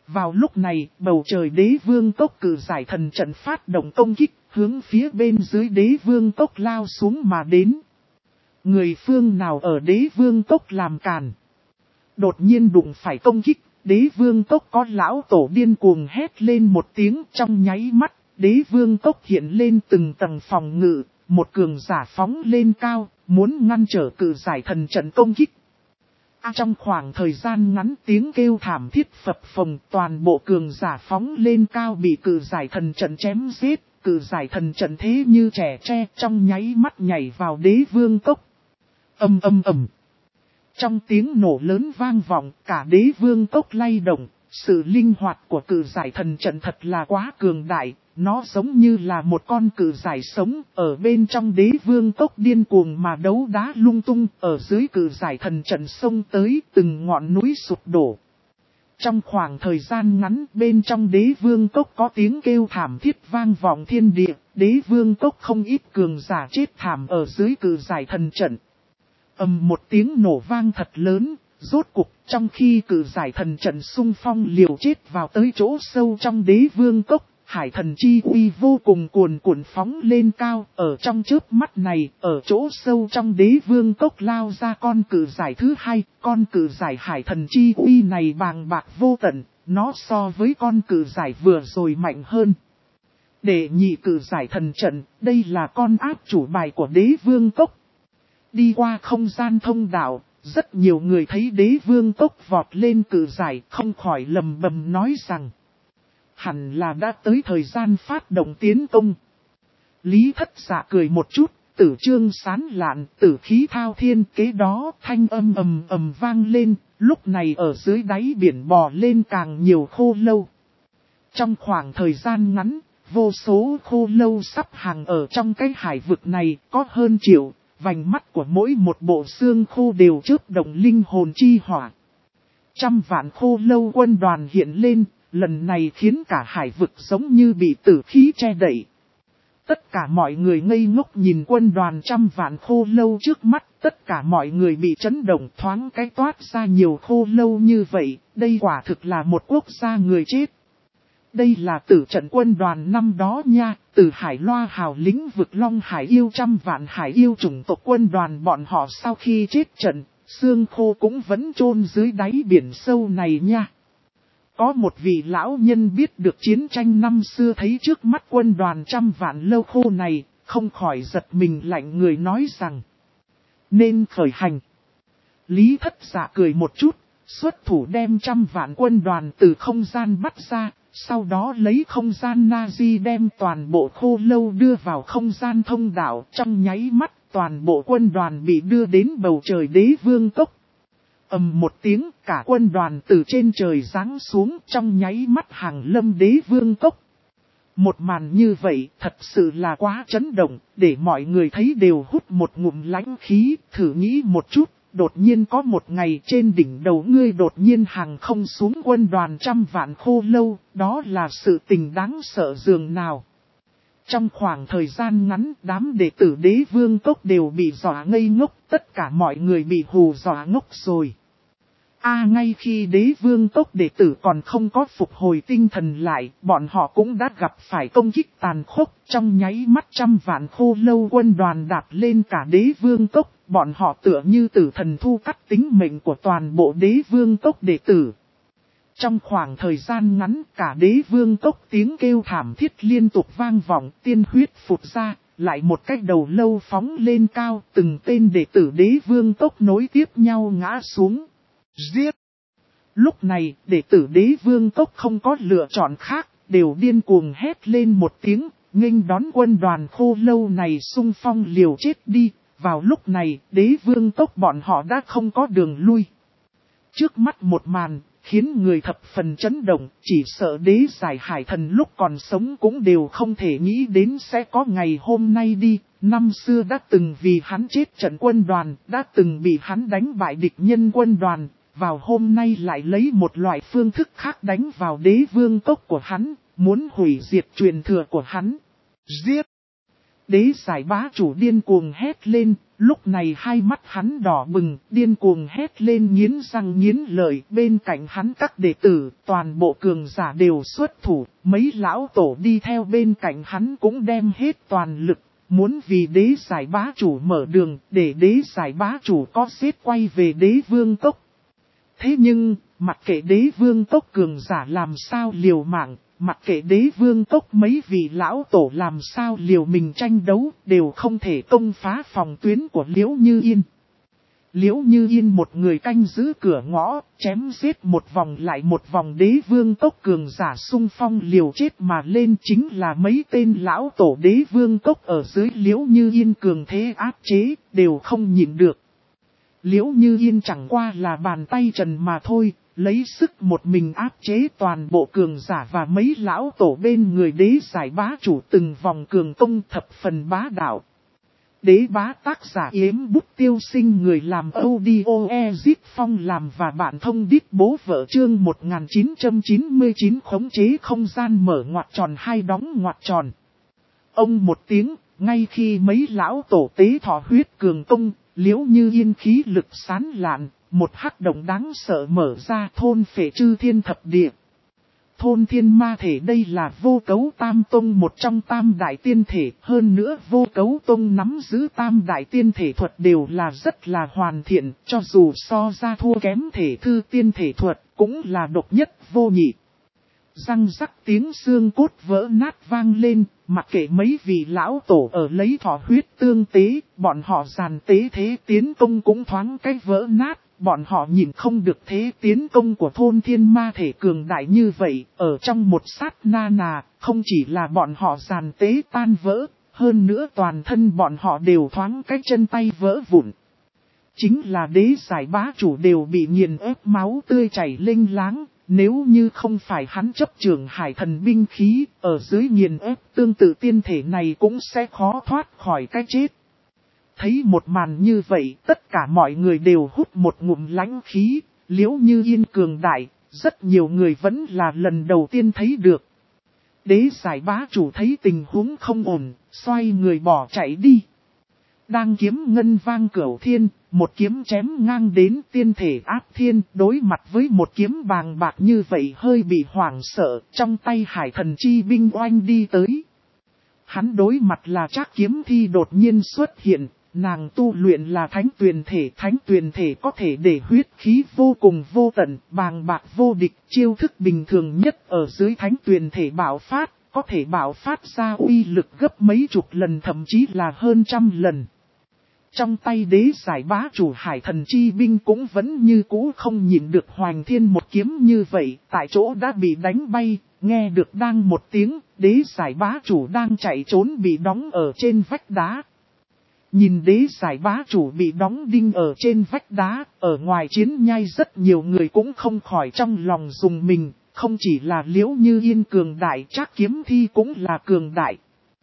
Vào lúc này, bầu trời đế vương cốc cử giải thần trận phát động công kích, hướng phía bên dưới đế vương cốc lao xuống mà đến. Người phương nào ở đế vương cốc làm càn. Đột nhiên đụng phải công kích, đế vương cốc có lão tổ điên cuồng hét lên một tiếng trong nháy mắt. Đế vương cốc hiện lên từng tầng phòng ngự, một cường giả phóng lên cao, muốn ngăn trở cử giải thần trận công kích. Trong khoảng thời gian ngắn tiếng kêu thảm thiết phập phồng, toàn bộ cường giả phóng lên cao bị cử giải thần trận chém giết, cử giải thần trận thế như trẻ tre trong nháy mắt nhảy vào đế vương cốc. Ầm ầm ầm. Trong tiếng nổ lớn vang vọng, cả đế vương cốc lay động, sự linh hoạt của cử giải thần trận thật là quá cường đại. Nó giống như là một con cử giải sống, ở bên trong đế vương cốc điên cuồng mà đấu đá lung tung, ở dưới cử giải thần trận sông tới từng ngọn núi sụp đổ. Trong khoảng thời gian ngắn bên trong đế vương cốc có tiếng kêu thảm thiết vang vọng thiên địa, đế vương cốc không ít cường giả chết thảm ở dưới cử giải thần trận. Một tiếng nổ vang thật lớn, rốt cục trong khi cử giải thần trận xung phong liều chết vào tới chỗ sâu trong đế vương cốc. Hải thần chi uy vô cùng cuồn cuộn phóng lên cao, ở trong chớp mắt này, ở chỗ sâu trong đế vương cốc lao ra con cử giải thứ hai, con cử giải hải thần chi uy này bàng bạc vô tận, nó so với con cử giải vừa rồi mạnh hơn. Để nhị cử giải thần trận, đây là con áp chủ bài của đế vương cốc. Đi qua không gian thông đạo, rất nhiều người thấy đế vương cốc vọt lên cử giải không khỏi lầm bầm nói rằng. Hẳn là đã tới thời gian phát động tiến công. Lý Thất Dạ cười một chút, tử trương sán lạn, tử khí thao thiên, kế đó thanh âm ầm ầm vang lên, lúc này ở dưới đáy biển bò lên càng nhiều khô lâu. Trong khoảng thời gian ngắn, vô số khô lâu sắp hàng ở trong cái hải vực này, có hơn triệu, vành mắt của mỗi một bộ xương khô đều chớp động linh hồn chi hỏa. Trăm vạn khô lâu quân đoàn hiện lên. Lần này khiến cả hải vực giống như bị tử khí che đậy. Tất cả mọi người ngây ngốc nhìn quân đoàn trăm vạn khô lâu trước mắt. Tất cả mọi người bị chấn động thoáng cái toát ra nhiều khô lâu như vậy. Đây quả thực là một quốc gia người chết. Đây là tử trận quân đoàn năm đó nha. Từ Hải Loa hào lĩnh vực Long Hải yêu trăm vạn hải yêu chủng tộc quân đoàn bọn họ sau khi chết trận. Xương khô cũng vẫn chôn dưới đáy biển sâu này nha. Có một vị lão nhân biết được chiến tranh năm xưa thấy trước mắt quân đoàn trăm vạn lâu khô này, không khỏi giật mình lạnh người nói rằng. Nên khởi hành. Lý Thất Dạ cười một chút, xuất thủ đem trăm vạn quân đoàn từ không gian bắt ra, sau đó lấy không gian Nazi đem toàn bộ khô lâu đưa vào không gian thông đạo. Trong nháy mắt toàn bộ quân đoàn bị đưa đến bầu trời đế vương cốc. Một tiếng cả quân đoàn từ trên trời giáng xuống trong nháy mắt hàng lâm đế vương cốc. Một màn như vậy thật sự là quá chấn động, để mọi người thấy đều hút một ngụm lãnh khí. Thử nghĩ một chút, đột nhiên có một ngày trên đỉnh đầu ngươi đột nhiên hàng không xuống quân đoàn trăm vạn khô lâu, đó là sự tình đáng sợ dường nào. Trong khoảng thời gian ngắn, đám đệ tử đế vương cốc đều bị dọa ngây ngốc, tất cả mọi người bị hù dọa ngốc rồi. Ngay khi đế vương cốc đệ tử còn không có phục hồi tinh thần lại, bọn họ cũng đã gặp phải công kích tàn khốc. Trong nháy mắt trăm vạn khô lâu quân đoàn đạp lên cả đế vương cốc, bọn họ tựa như tử thần thu cắt tính mệnh của toàn bộ đế vương cốc đệ tử. Trong khoảng thời gian ngắn, cả đế vương cốc tiếng kêu thảm thiết liên tục vang vọng, tiên huyết phụt ra, lại một cách đầu lâu phóng lên cao, từng tên đệ tử đế vương cốc nối tiếp nhau ngã xuống. Giết! Lúc này, đệ tử đế vương cốc không có lựa chọn khác, đều điên cuồng hét lên một tiếng, nghênh đón quân đoàn khô lâu này xung phong liều chết đi. Vào lúc này, đế vương cốc bọn họ đã không có đường lui. Trước mắt một màn, khiến người thập phần chấn động, chỉ sợ đế giải hải thần lúc còn sống cũng đều không thể nghĩ đến sẽ có ngày hôm nay đi. Năm xưa đã từng vì hắn chết trận quân đoàn, đã từng bị hắn đánh bại địch nhân quân đoàn, vào hôm nay lại lấy một loại phương thức khác đánh vào đế vương cốc của hắn, muốn hủy diệt truyền thừa của hắn. Giết! Đế giải bá chủ điên cuồng hét lên, Lúc này hai mắt hắn đỏ bừng, điên cuồng hét lên nghiến răng nghiến lợi, bên cạnh hắn các đệ tử, toàn bộ cường giả đều xuất thủ, mấy lão tổ đi theo bên cạnh hắn cũng đem hết toàn lực, muốn vì đế giải bá chủ mở đường, để đế giải bá chủ có xếp quay về đế vương cốc. Thế nhưng, mặc kệ đế vương cốc cường giả làm sao liều mạng, mặc kệ đế vương cốc mấy vị lão tổ làm sao liều mình tranh đấu, đều không thể công phá phòng tuyến của Liễu Như Yên. Liễu Như Yên một người canh giữ cửa ngõ, chém giết một vòng lại một vòng đế vương cốc cường giả xung phong liều chết mà lên, chính là mấy tên lão tổ đế vương cốc ở dưới Liễu Như Yên cường thế áp chế, đều không nhịn được. Liễu Như Yên chẳng qua là bàn tay trần mà thôi, lấy sức một mình áp chế toàn bộ cường giả và mấy lão tổ bên người đế giải bá chủ, từng vòng cường công thập phần bá đạo. Đế bá tác giả Yếm Bút Tiêu Sinh, người làm audio Ezit Phong làm và bạn thông đít bố vợ, chương 1999 khống chế không gian mở ngoặc tròn hai đóng ngoặc tròn. Ông một tiếng, ngay khi mấy lão tổ tế thọ huyết cường công, Liễu Như Yên khí lực sán lạn, một hắc động đáng sợ mở ra, thôn phệ chư thiên thập địa. Thôn thiên ma thể, đây là Vô Cấu Tam Tông một trong tam đại tiên thể, hơn nữa Vô Cấu Tông nắm giữ tam đại tiên thể thuật đều là rất là hoàn thiện, cho dù so ra thua kém thể thư tiên thể thuật, cũng là độc nhất vô nhị. Răng rắc tiếng xương cốt vỡ nát vang lên, mặc kệ mấy vị lão tổ ở lấy thọ huyết tương tế, bọn họ giàn tế thế tiến công cũng thoáng cái vỡ nát. Bọn họ nhìn không được thế tiến công của thôn thiên ma thể cường đại như vậy, ở trong một sát na nà, không chỉ là bọn họ giàn tế tan vỡ, hơn nữa toàn thân bọn họ đều thoáng cái chân tay vỡ vụn. Chính là đế giải bá chủ đều bị nghiền ép máu tươi chảy lênh láng, nếu như không phải hắn chấp trưởng hải thần binh khí, ở dưới nghiền ép tương tự tiên thể này cũng sẽ khó thoát khỏi cái chết. Thấy một màn như vậy, tất cả mọi người đều hút một ngụm lãnh khí, Liễu Như Yên cường đại, rất nhiều người vẫn là lần đầu tiên thấy được. Đế giải bá chủ thấy tình huống không ổn, xoay người bỏ chạy đi. Đang kiếm ngân vang cửu thiên, một kiếm chém ngang đến tiên thể áp thiên, đối mặt với một kiếm bàng bạc như vậy hơi bị hoảng sợ, trong tay hải thần chi binh oanh đi tới. Hắn đối mặt là Trác Kiếm Thi đột nhiên xuất hiện. Nàng tu luyện là thánh tuyền thể có thể để huyết khí vô cùng vô tận, bàng bạc vô địch, chiêu thức bình thường nhất ở dưới thánh tuyền thể bạo phát, có thể bạo phát ra uy lực gấp mấy chục lần thậm chí là hơn trăm lần. Trong tay đế giải bá chủ hải thần chi binh cũng vẫn như cũ không nhịn được hoành thiên một kiếm như vậy, tại chỗ đã bị đánh bay, nghe được đang một tiếng, đế giải bá chủ đang chạy trốn bị đóng ở trên vách đá. Nhìn đế giải bá chủ bị đóng đinh ở trên vách đá, ở ngoài chiến nhai rất nhiều người cũng không khỏi trong lòng rùng mình, không chỉ là Liễu Như Yên cường đại, Trác Kiếm Thi cũng là cường đại.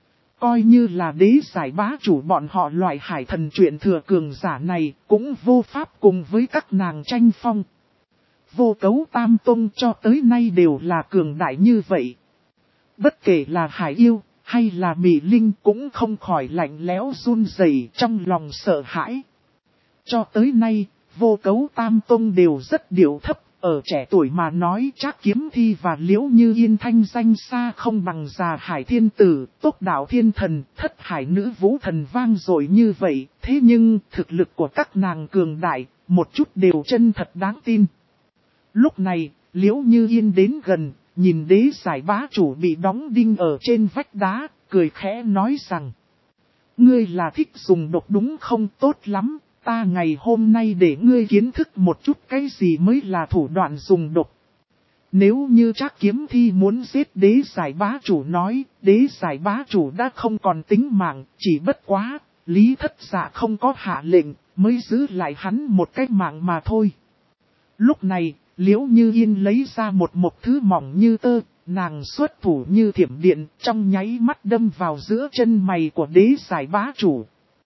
Coi như là đế giải bá chủ bọn họ loại hải thần truyện thừa cường giả này, cũng vô pháp cùng với các nàng tranh phong. Vô Cấu Tam Tông cho tới nay đều là cường đại như vậy. Bất kể là hải yêu, hay là Mị Linh cũng không khỏi lạnh lẽo run rẩy trong lòng sợ hãi. Cho tới nay, Vô Cấu Tam Tông đều rất điệu thấp, ở trẻ tuổi mà nói Trác Kiếm Thi và Liễu Như Yên thanh danh xa không bằng Già Hải Thiên Tử, Tốc Đạo Thiên Thần, Thất Hải Nữ Vũ Thần vang dội như vậy, thế nhưng thực lực của các nàng cường đại, một chút đều chân thật đáng tin. Lúc này, Liễu Như Yên đến gần, nhìn đế giải bá chủ bị đóng đinh ở trên vách đá, cười khẽ nói rằng: Ngươi là thích dùng độc đúng không? Tốt lắm, ta ngày hôm nay để ngươi kiến thức một chút cái gì mới là thủ đoạn dùng độc. Nếu như Trác Kiếm Thi muốn giết đế giải bá chủ nói, đế giải bá chủ đã không còn tính mạng, chỉ bất quá, Lý Thất Dạ không có hạ lệnh, mới giữ lại hắn một cái mạng mà thôi. Lúc này, Liễu Như Yên lấy ra một thứ mỏng như tơ, nàng xuất thủ như thiểm điện, trong nháy mắt đâm vào giữa chân mày của đế giải bá chủ.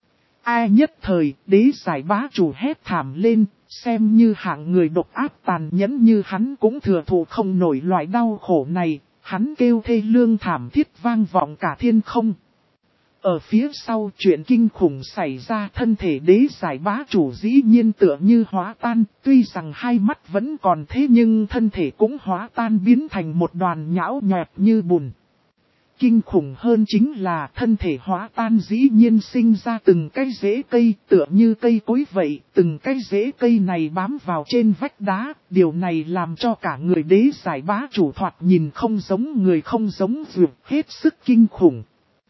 Ai nhất thời, đế giải bá chủ hét thảm lên, xem như hạng người độc ác tàn nhẫn như hắn cũng thừa thụ không nổi loại đau khổ này, hắn kêu thê lương thảm thiết vang vọng cả thiên không. Ở phía sau chuyện kinh khủng xảy ra, thân thể đế giải bá chủ dĩ nhiên tựa như hóa tan, tuy rằng hai mắt vẫn còn thế nhưng thân thể cũng hóa tan biến thành một đoàn nhão nhẹp như bùn. Kinh khủng hơn chính là thân thể hóa tan dĩ nhiên sinh ra từng cái rễ cây tựa như cây cối vậy, từng cái rễ cây này bám vào trên vách đá, điều này làm cho cả người đế giải bá chủ thoạt nhìn không giống người không giống vượt, hết sức kinh khủng.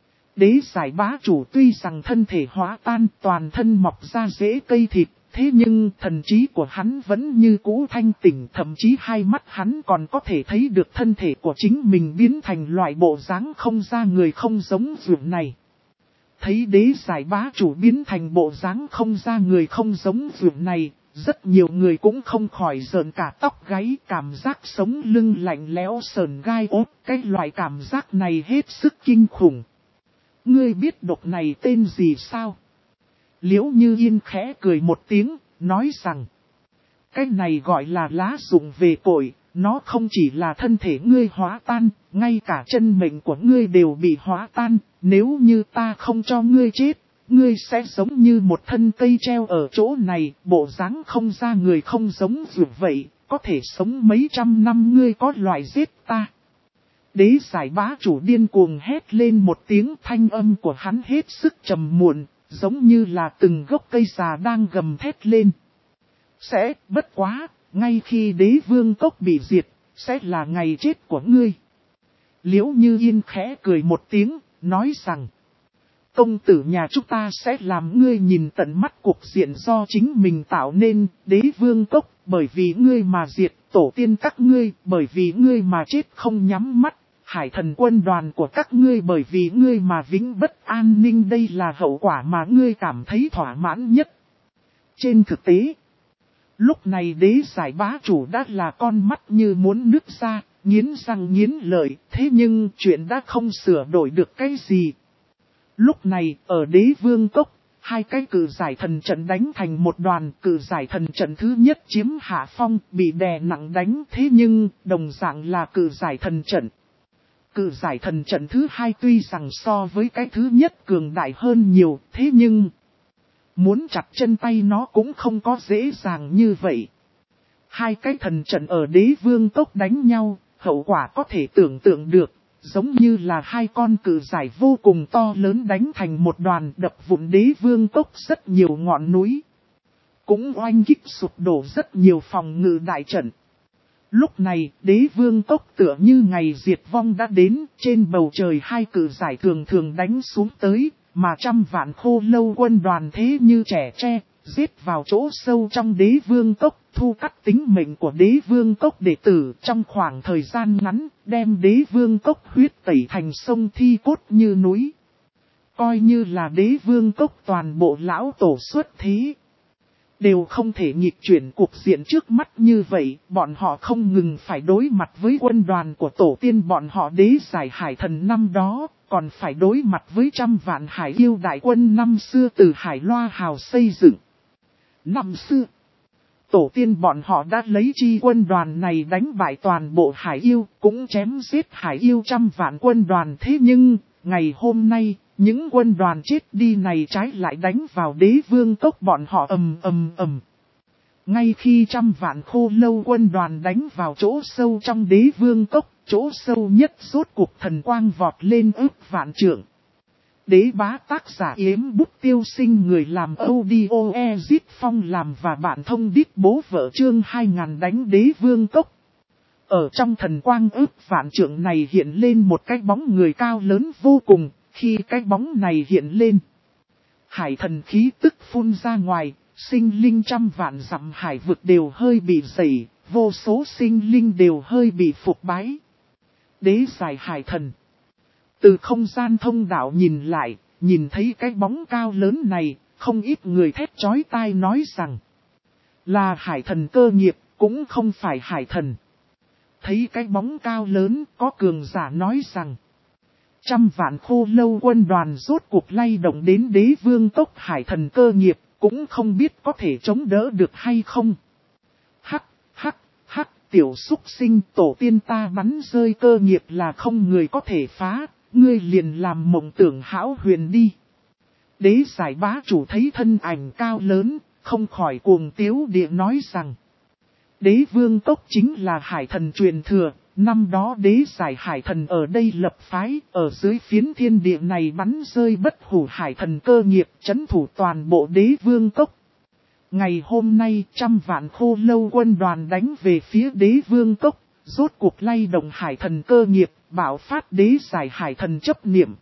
Đế giải bá chủ tuy rằng thân thể hóa tan toàn thân mọc ra rễ cây thịt, thế nhưng thần trí của hắn vẫn như cũ thanh tỉnh, thậm chí hai mắt hắn còn có thể thấy được thân thể của chính mình biến thành loại bộ dáng không ra người không giống vượt này. Thấy đế giải bá chủ biến thành bộ dáng không ra người không giống vượt này, rất nhiều người cũng không khỏi rợn cả tóc gáy, cảm giác sống lưng lạnh lẽo sờn gai ốt, cái loại cảm giác này hết sức kinh khủng. Ngươi biết độc này tên gì sao? Liễu Như Yên khẽ cười một tiếng, nói rằng, cái này gọi là lá dụng về cội, nó không chỉ là thân thể ngươi hóa tan, ngay cả chân mệnh của ngươi đều bị hóa tan, nếu như ta không cho ngươi chết, ngươi sẽ giống như một thân cây treo ở chỗ này, bộ dáng không ra người không giống dù vậy, có thể sống mấy trăm năm ngươi có loại giết ta. Đế giải bá chủ điên cuồng hét lên một tiếng, thanh âm của hắn hết sức trầm muộn, giống như là từng gốc cây già đang gầm thét lên. Sẽ, bất quá, ngay khi đế vương cốc bị diệt, sẽ là ngày chết của ngươi. Liễu Như Yên khẽ cười một tiếng, nói rằng, công tử nhà chúng ta sẽ làm ngươi nhìn tận mắt cuộc diện do chính mình tạo nên, đế vương cốc, bởi vì ngươi mà diệt, tổ tiên các ngươi, bởi vì ngươi mà chết không nhắm mắt. Hải thần quân đoàn của các ngươi bởi vì ngươi mà vĩnh bất an ninh, đây là hậu quả mà ngươi cảm thấy thỏa mãn nhất. Trên thực tế, lúc này đế giải bá chủ đã là con mắt như muốn nứt ra, nghiến răng nghiến lợi, thế nhưng chuyện đã không sửa đổi được cái gì. Lúc này, ở đế vương cốc, hai cái cử giải thần trận đánh thành một đoàn, cử giải thần trận thứ nhất chiếm hạ phong, bị đè nặng đánh, thế nhưng, đồng dạng là cử giải thần trận. Cự giải thần trận thứ hai tuy rằng so với cái thứ nhất cường đại hơn nhiều, thế nhưng muốn chặt chân tay nó cũng không có dễ dàng như vậy. Hai cái thần trận ở đế vương cốc đánh nhau, hậu quả có thể tưởng tượng được, giống như là hai con cự giải vô cùng to lớn đánh thành một đoàn, đập vụn đế vương cốc rất nhiều ngọn núi. Cũng oanh kích sụp đổ rất nhiều phòng ngự đại trận. Lúc này, đế vương cốc tựa như ngày diệt vong đã đến, trên bầu trời hai cự giải thường thường đánh xuống tới, mà trăm vạn khô lâu quân đoàn thế như trẻ tre, giết vào chỗ sâu trong đế vương cốc, thu cắt tính mệnh của đế vương cốc đệ tử trong khoảng thời gian ngắn, đem đế vương cốc huyết tẩy thành sông thi cốt như núi. Coi như là đế vương cốc toàn bộ lão tổ xuất thế, đều không thể nghịch chuyển cuộc diện trước mắt như vậy, bọn họ không ngừng phải đối mặt với quân đoàn của tổ tiên bọn họ đế giải hải thần năm đó, còn phải đối mặt với trăm vạn hải yêu đại quân năm xưa từ Hải Loa Hào xây dựng. Năm xưa, tổ tiên bọn họ đã lấy chi quân đoàn này đánh bại toàn bộ hải yêu, cũng chém giết hải yêu trăm vạn quân đoàn, thế nhưng, ngày hôm nay, những quân đoàn chết đi này trái lại đánh vào đế vương cốc bọn họ ầm. Ngay khi trăm vạn khô lâu quân đoàn đánh vào chỗ sâu trong đế vương cốc, chỗ sâu nhất rốt cuộc thần quang vọt lên ước vạn trượng. Đế bá tác giả Yếm Bút Tiêu Sinh, người làm audio Ezit Phong làm và bạn thông đít bố vợ chương 2000 đánh đế vương cốc. Ở trong thần quang ước vạn trượng này hiện lên một cái bóng người cao lớn vô cùng, khi cái bóng này hiện lên, hải thần khí tức phun ra ngoài, sinh linh trăm vạn dặm hải vực đều hơi bị dày, vô số sinh linh đều hơi bị phục bái. Đế giải hải thần. Từ không gian thông đạo nhìn lại, nhìn thấy cái bóng cao lớn này, không ít người thét chói tai nói rằng là hải thần cơ nghiệp, cũng không phải hải thần. Thấy cái bóng cao lớn, có cường giả nói rằng trăm vạn khô lâu quân đoàn rốt cuộc lay động đến đế vương cốc, hải thần cơ nghiệp, cũng không biết có thể chống đỡ được hay không. Hắc, tiểu xúc sinh, tổ tiên ta bắn rơi cơ nghiệp là không người có thể phá, ngươi liền làm mộng tưởng hão huyền đi. Đế giải bá chủ thấy thân ảnh cao lớn, không khỏi cuồng tiếu địa nói rằng. Đế vương cốc chính là hải thần truyền thừa, năm đó đế giải hải thần ở đây lập phái, ở dưới phiến thiên địa này bắn rơi bất hủ hải thần cơ nghiệp, trấn thủ toàn bộ đế vương cốc. Ngày hôm nay 100 vạn khô lâu quân đoàn đánh về phía đế vương cốc, rốt cuộc lay động hải thần cơ nghiệp, bảo phát đế giải hải thần chấp niệm.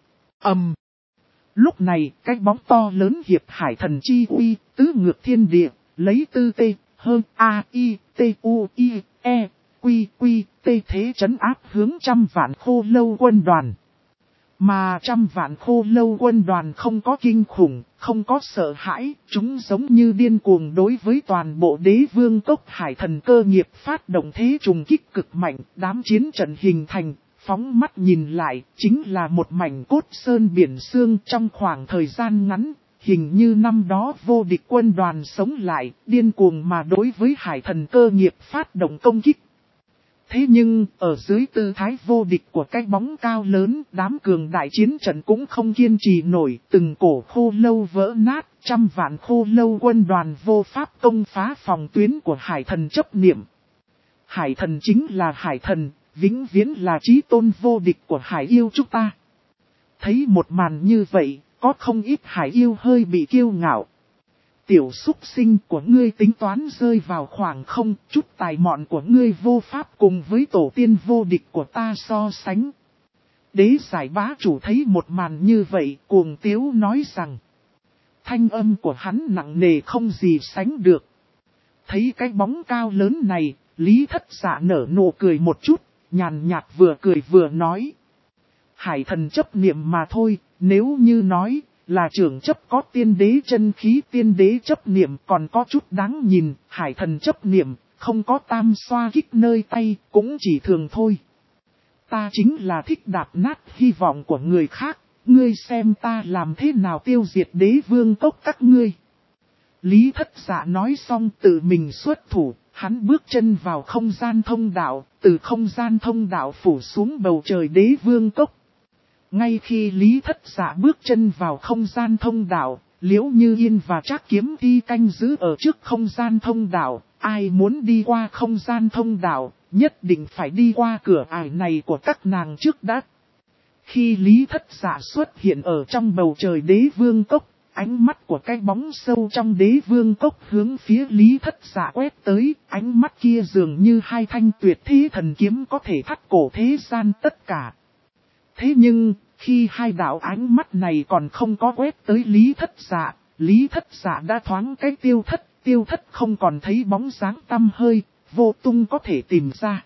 Lúc này, cái bóng to lớn hiệp hải thần chi uy, tứ ngược thiên địa, lấy tư tê, hơn A-I-T-U-I-E, quy thế trấn áp hướng 100 vạn khô lâu quân đoàn. Mà 100 vạn khô lâu quân đoàn không có kinh khủng, không có sợ hãi, chúng giống như điên cuồng đối với toàn bộ đế vương cốc hải thần cơ nghiệp phát động thế trùng kích cực mạnh, đám chiến trận hình thành, phóng mắt nhìn lại, chính là một mảnh cốt sơn biển xương trong khoảng thời gian ngắn, hình như năm đó vô địch quân đoàn sống lại, điên cuồng mà đối với hải thần cơ nghiệp phát động công kích. Thế nhưng, ở dưới tư thái vô địch của cái bóng cao lớn, đám cường đại chiến trận cũng không kiên trì nổi, từng cổ khô lâu vỡ nát, 100 vạn khô lâu quân đoàn vô pháp công phá phòng tuyến của hải thần chấp niệm. Hải thần chính là hải thần, vĩnh viễn là chí tôn vô địch của hải yêu chúng ta. Thấy một màn như vậy, có không ít hải yêu hơi bị kiêu ngạo. Tiểu súc sinh của ngươi tính toán rơi vào khoảng không, chút tài mọn của ngươi vô pháp cùng với tổ tiên vô địch của ta so sánh. Đế giải bá chủ thấy một màn như vậy, cuồng tiếu nói rằng. Thanh âm của hắn nặng nề không gì sánh được. Thấy cái bóng cao lớn này, Lý Thất Dạ nở nụ cười một chút, nhàn nhạt vừa cười vừa nói. Hải thần chấp niệm mà thôi, nếu như nói là trưởng chấp có tiên đế chân khí, tiên đế chấp niệm còn có chút đáng nhìn, hải thần chấp niệm không có tam xoa kích nơi tay, cũng chỉ thường thôi. Ta chính là thích đạp nát hy vọng của người khác, ngươi xem ta làm thế nào tiêu diệt đế vương cốc các ngươi. Lý Thất Dạ nói xong tự mình xuất thủ, hắn bước chân vào không gian thông đạo, từ không gian thông đạo phủ xuống bầu trời đế vương cốc. Ngay khi Lý Thất Dạ bước chân vào không gian thông đạo, Liễu Như Yên và Trác Kiếm Ti canh giữ ở trước không gian thông đạo, ai muốn đi qua không gian thông đạo, nhất định phải đi qua cửa ải này của các nàng trước đã. Khi Lý Thất Dạ xuất hiện ở trong bầu trời đế vương cốc, ánh mắt của cái bóng sâu trong đế vương cốc hướng phía Lý Thất Dạ quét tới, ánh mắt kia dường như hai thanh tuyệt thế thần kiếm có thể thắt cổ thế gian tất cả. Thế nhưng, khi hai đạo ánh mắt này còn không có quét tới Lý Thất Dạ đã thoáng cái tiêu thất không còn thấy bóng dáng tăm hơi, vô tung có thể tìm ra.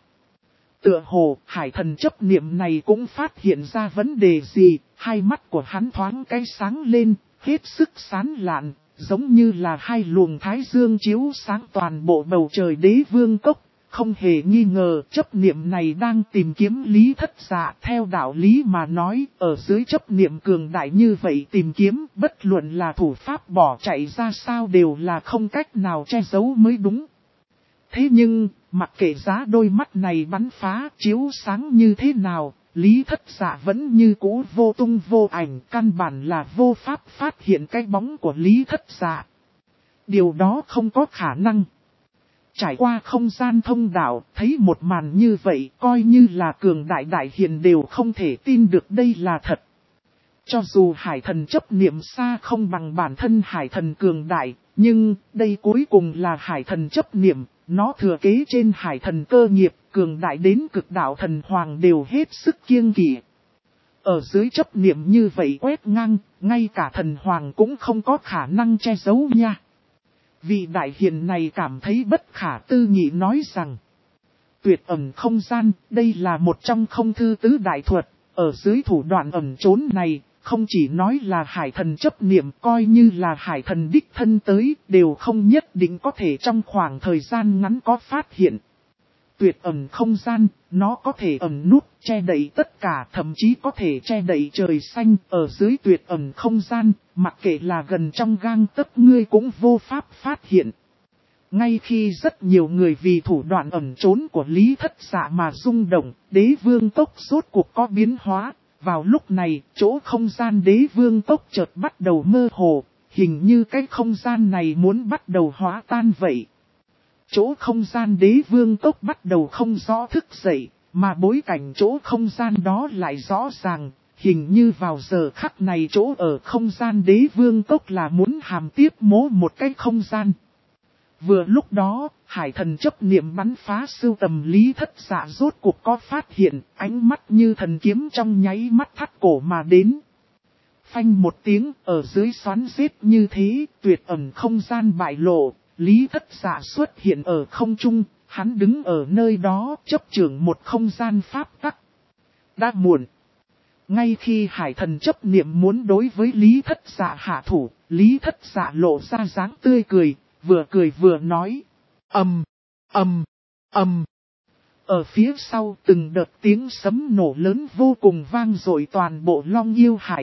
Tựa hồ, hải thần chấp niệm này cũng phát hiện ra vấn đề gì, hai mắt của hắn thoáng cái sáng lên, hết sức sáng lạn, giống như là hai luồng thái dương chiếu sáng toàn bộ bầu trời đế vương cốc. Không hề nghi ngờ chấp niệm này đang tìm kiếm Lý Thất Dạ. Theo đạo lý mà nói, ở dưới chấp niệm cường đại như vậy tìm kiếm, bất luận là thủ pháp bỏ chạy ra sao đều là không cách nào che giấu mới đúng. Thế nhưng, mặc kệ giá đôi mắt này bắn phá chiếu sáng như thế nào, Lý Thất Dạ vẫn như cũ vô tung vô ảnh, căn bản là vô pháp phát hiện cái bóng của Lý Thất Dạ. Điều đó không có khả năng. Trải qua không gian thông đạo, thấy một màn như vậy, coi như là cường đại đại hiền đều không thể tin được đây là thật. Cho dù hải thần chấp niệm xa không bằng bản thân hải thần cường đại, nhưng đây cuối cùng là hải thần chấp niệm, nó thừa kế trên hải thần cơ nghiệp, cường đại đến cực đạo thần hoàng đều hết sức kiêng kỵ. Ở dưới chấp niệm như vậy quét ngang, ngay cả thần hoàng cũng không có khả năng che giấu nha. Vị đại hiền này cảm thấy bất khả tư nghị nói rằng, tuyệt ẩn không gian, đây là một trong không thư tứ đại thuật, ở dưới thủ đoạn ẩn trốn này, không chỉ nói là hải thần chấp niệm, coi như là hải thần đích thân tới, đều không nhất định có thể trong khoảng thời gian ngắn có phát hiện. Tuyệt ẩn không gian, nó có thể ẩn nút, che đậy tất cả, thậm chí có thể che đậy trời xanh, ở dưới tuyệt ẩn không gian, mặc kệ là gần trong gang tấc ngươi cũng vô pháp phát hiện. Ngay khi rất nhiều người vì thủ đoạn ẩn trốn của Lý Thất Dạ mà rung động, đế vương cốc rốt cuộc có biến hóa, Vào lúc này, chỗ không gian đế vương tốc chợt bắt đầu mơ hồ, hình như cái không gian này muốn bắt đầu hóa tan vậy. Chỗ không gian đế vương tốc bắt đầu không rõ thức dậy, mà bối cảnh chỗ không gian đó lại rõ ràng, hình như vào giờ khắc này chỗ ở không gian đế vương tốc là muốn hàm tiếp mố một cái không gian. Vừa lúc đó, hải thần chấp niệm bắn phá sưu tầm Lý Thất Dạ rốt cuộc có phát hiện, ánh mắt như thần kiếm trong nháy mắt thắt cổ mà đến. Phanh một tiếng, ở dưới xoắn giết như thế, tuyệt ẩn không gian bại lộ, Lý Thất Dạ xuất hiện ở không trung, hắn đứng ở nơi đó chấp trưởng một không gian pháp tắc. Đã muộn. Ngay khi hải thần chấp niệm muốn đối với Lý Thất Dạ hạ thủ, Lý Thất Dạ lộ ra dáng tươi cười vừa nói. Ầm, ầm, ầm. Ở phía sau từng đợt tiếng sấm nổ lớn vô cùng vang dội toàn bộ Long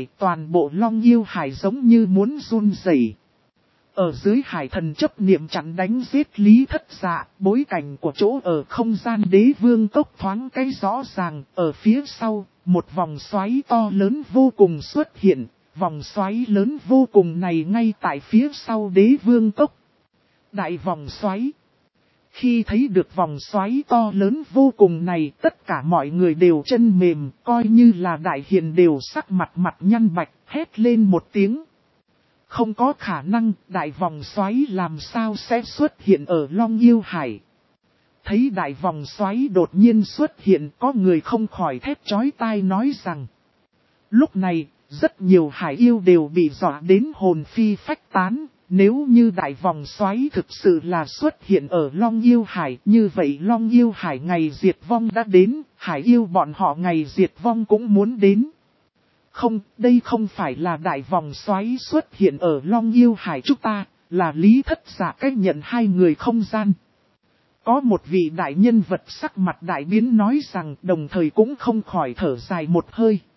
Yêu Hải giống như muốn run rẩy. Ở dưới hải thần chấp niệm chặn đánh giết Lý Thất Dạ, bối cảnh của chỗ ở không gian đế vương tốc thoáng cái rõ ràng, ở phía sau, một vòng xoáy to lớn vô cùng xuất hiện, vòng xoáy lớn vô cùng này ngay tại phía sau đế vương tốc. Đại vòng xoáy. Khi thấy được vòng xoáy to lớn vô cùng này, tất cả mọi người đều chân mềm, coi như là đại hiền đều sắc mặt nhăn bạch, hét lên một tiếng. Không có khả năng, đại vòng xoáy làm sao sẽ xuất hiện ở Long Yêu Hải. Thấy đại vòng xoáy đột nhiên xuất hiện, có người không khỏi thét chói tai nói rằng. Lúc này, rất nhiều hải yêu đều bị dọa đến hồn phi phách tán. Nếu như đại vòng xoáy thực sự là xuất hiện ở Long Yêu Hải, như vậy Long Yêu Hải ngày diệt vong đã đến, hải yêu bọn họ ngày diệt vong cũng muốn đến. Không, đây không phải là đại vòng xoáy xuất hiện ở Long Yêu Hải chúng ta, là Lý Thất Dạ cách nhận hai người không gian. Có một vị đại nhân vật sắc mặt đại biến nói rằng đồng thời cũng không khỏi thở dài một hơi.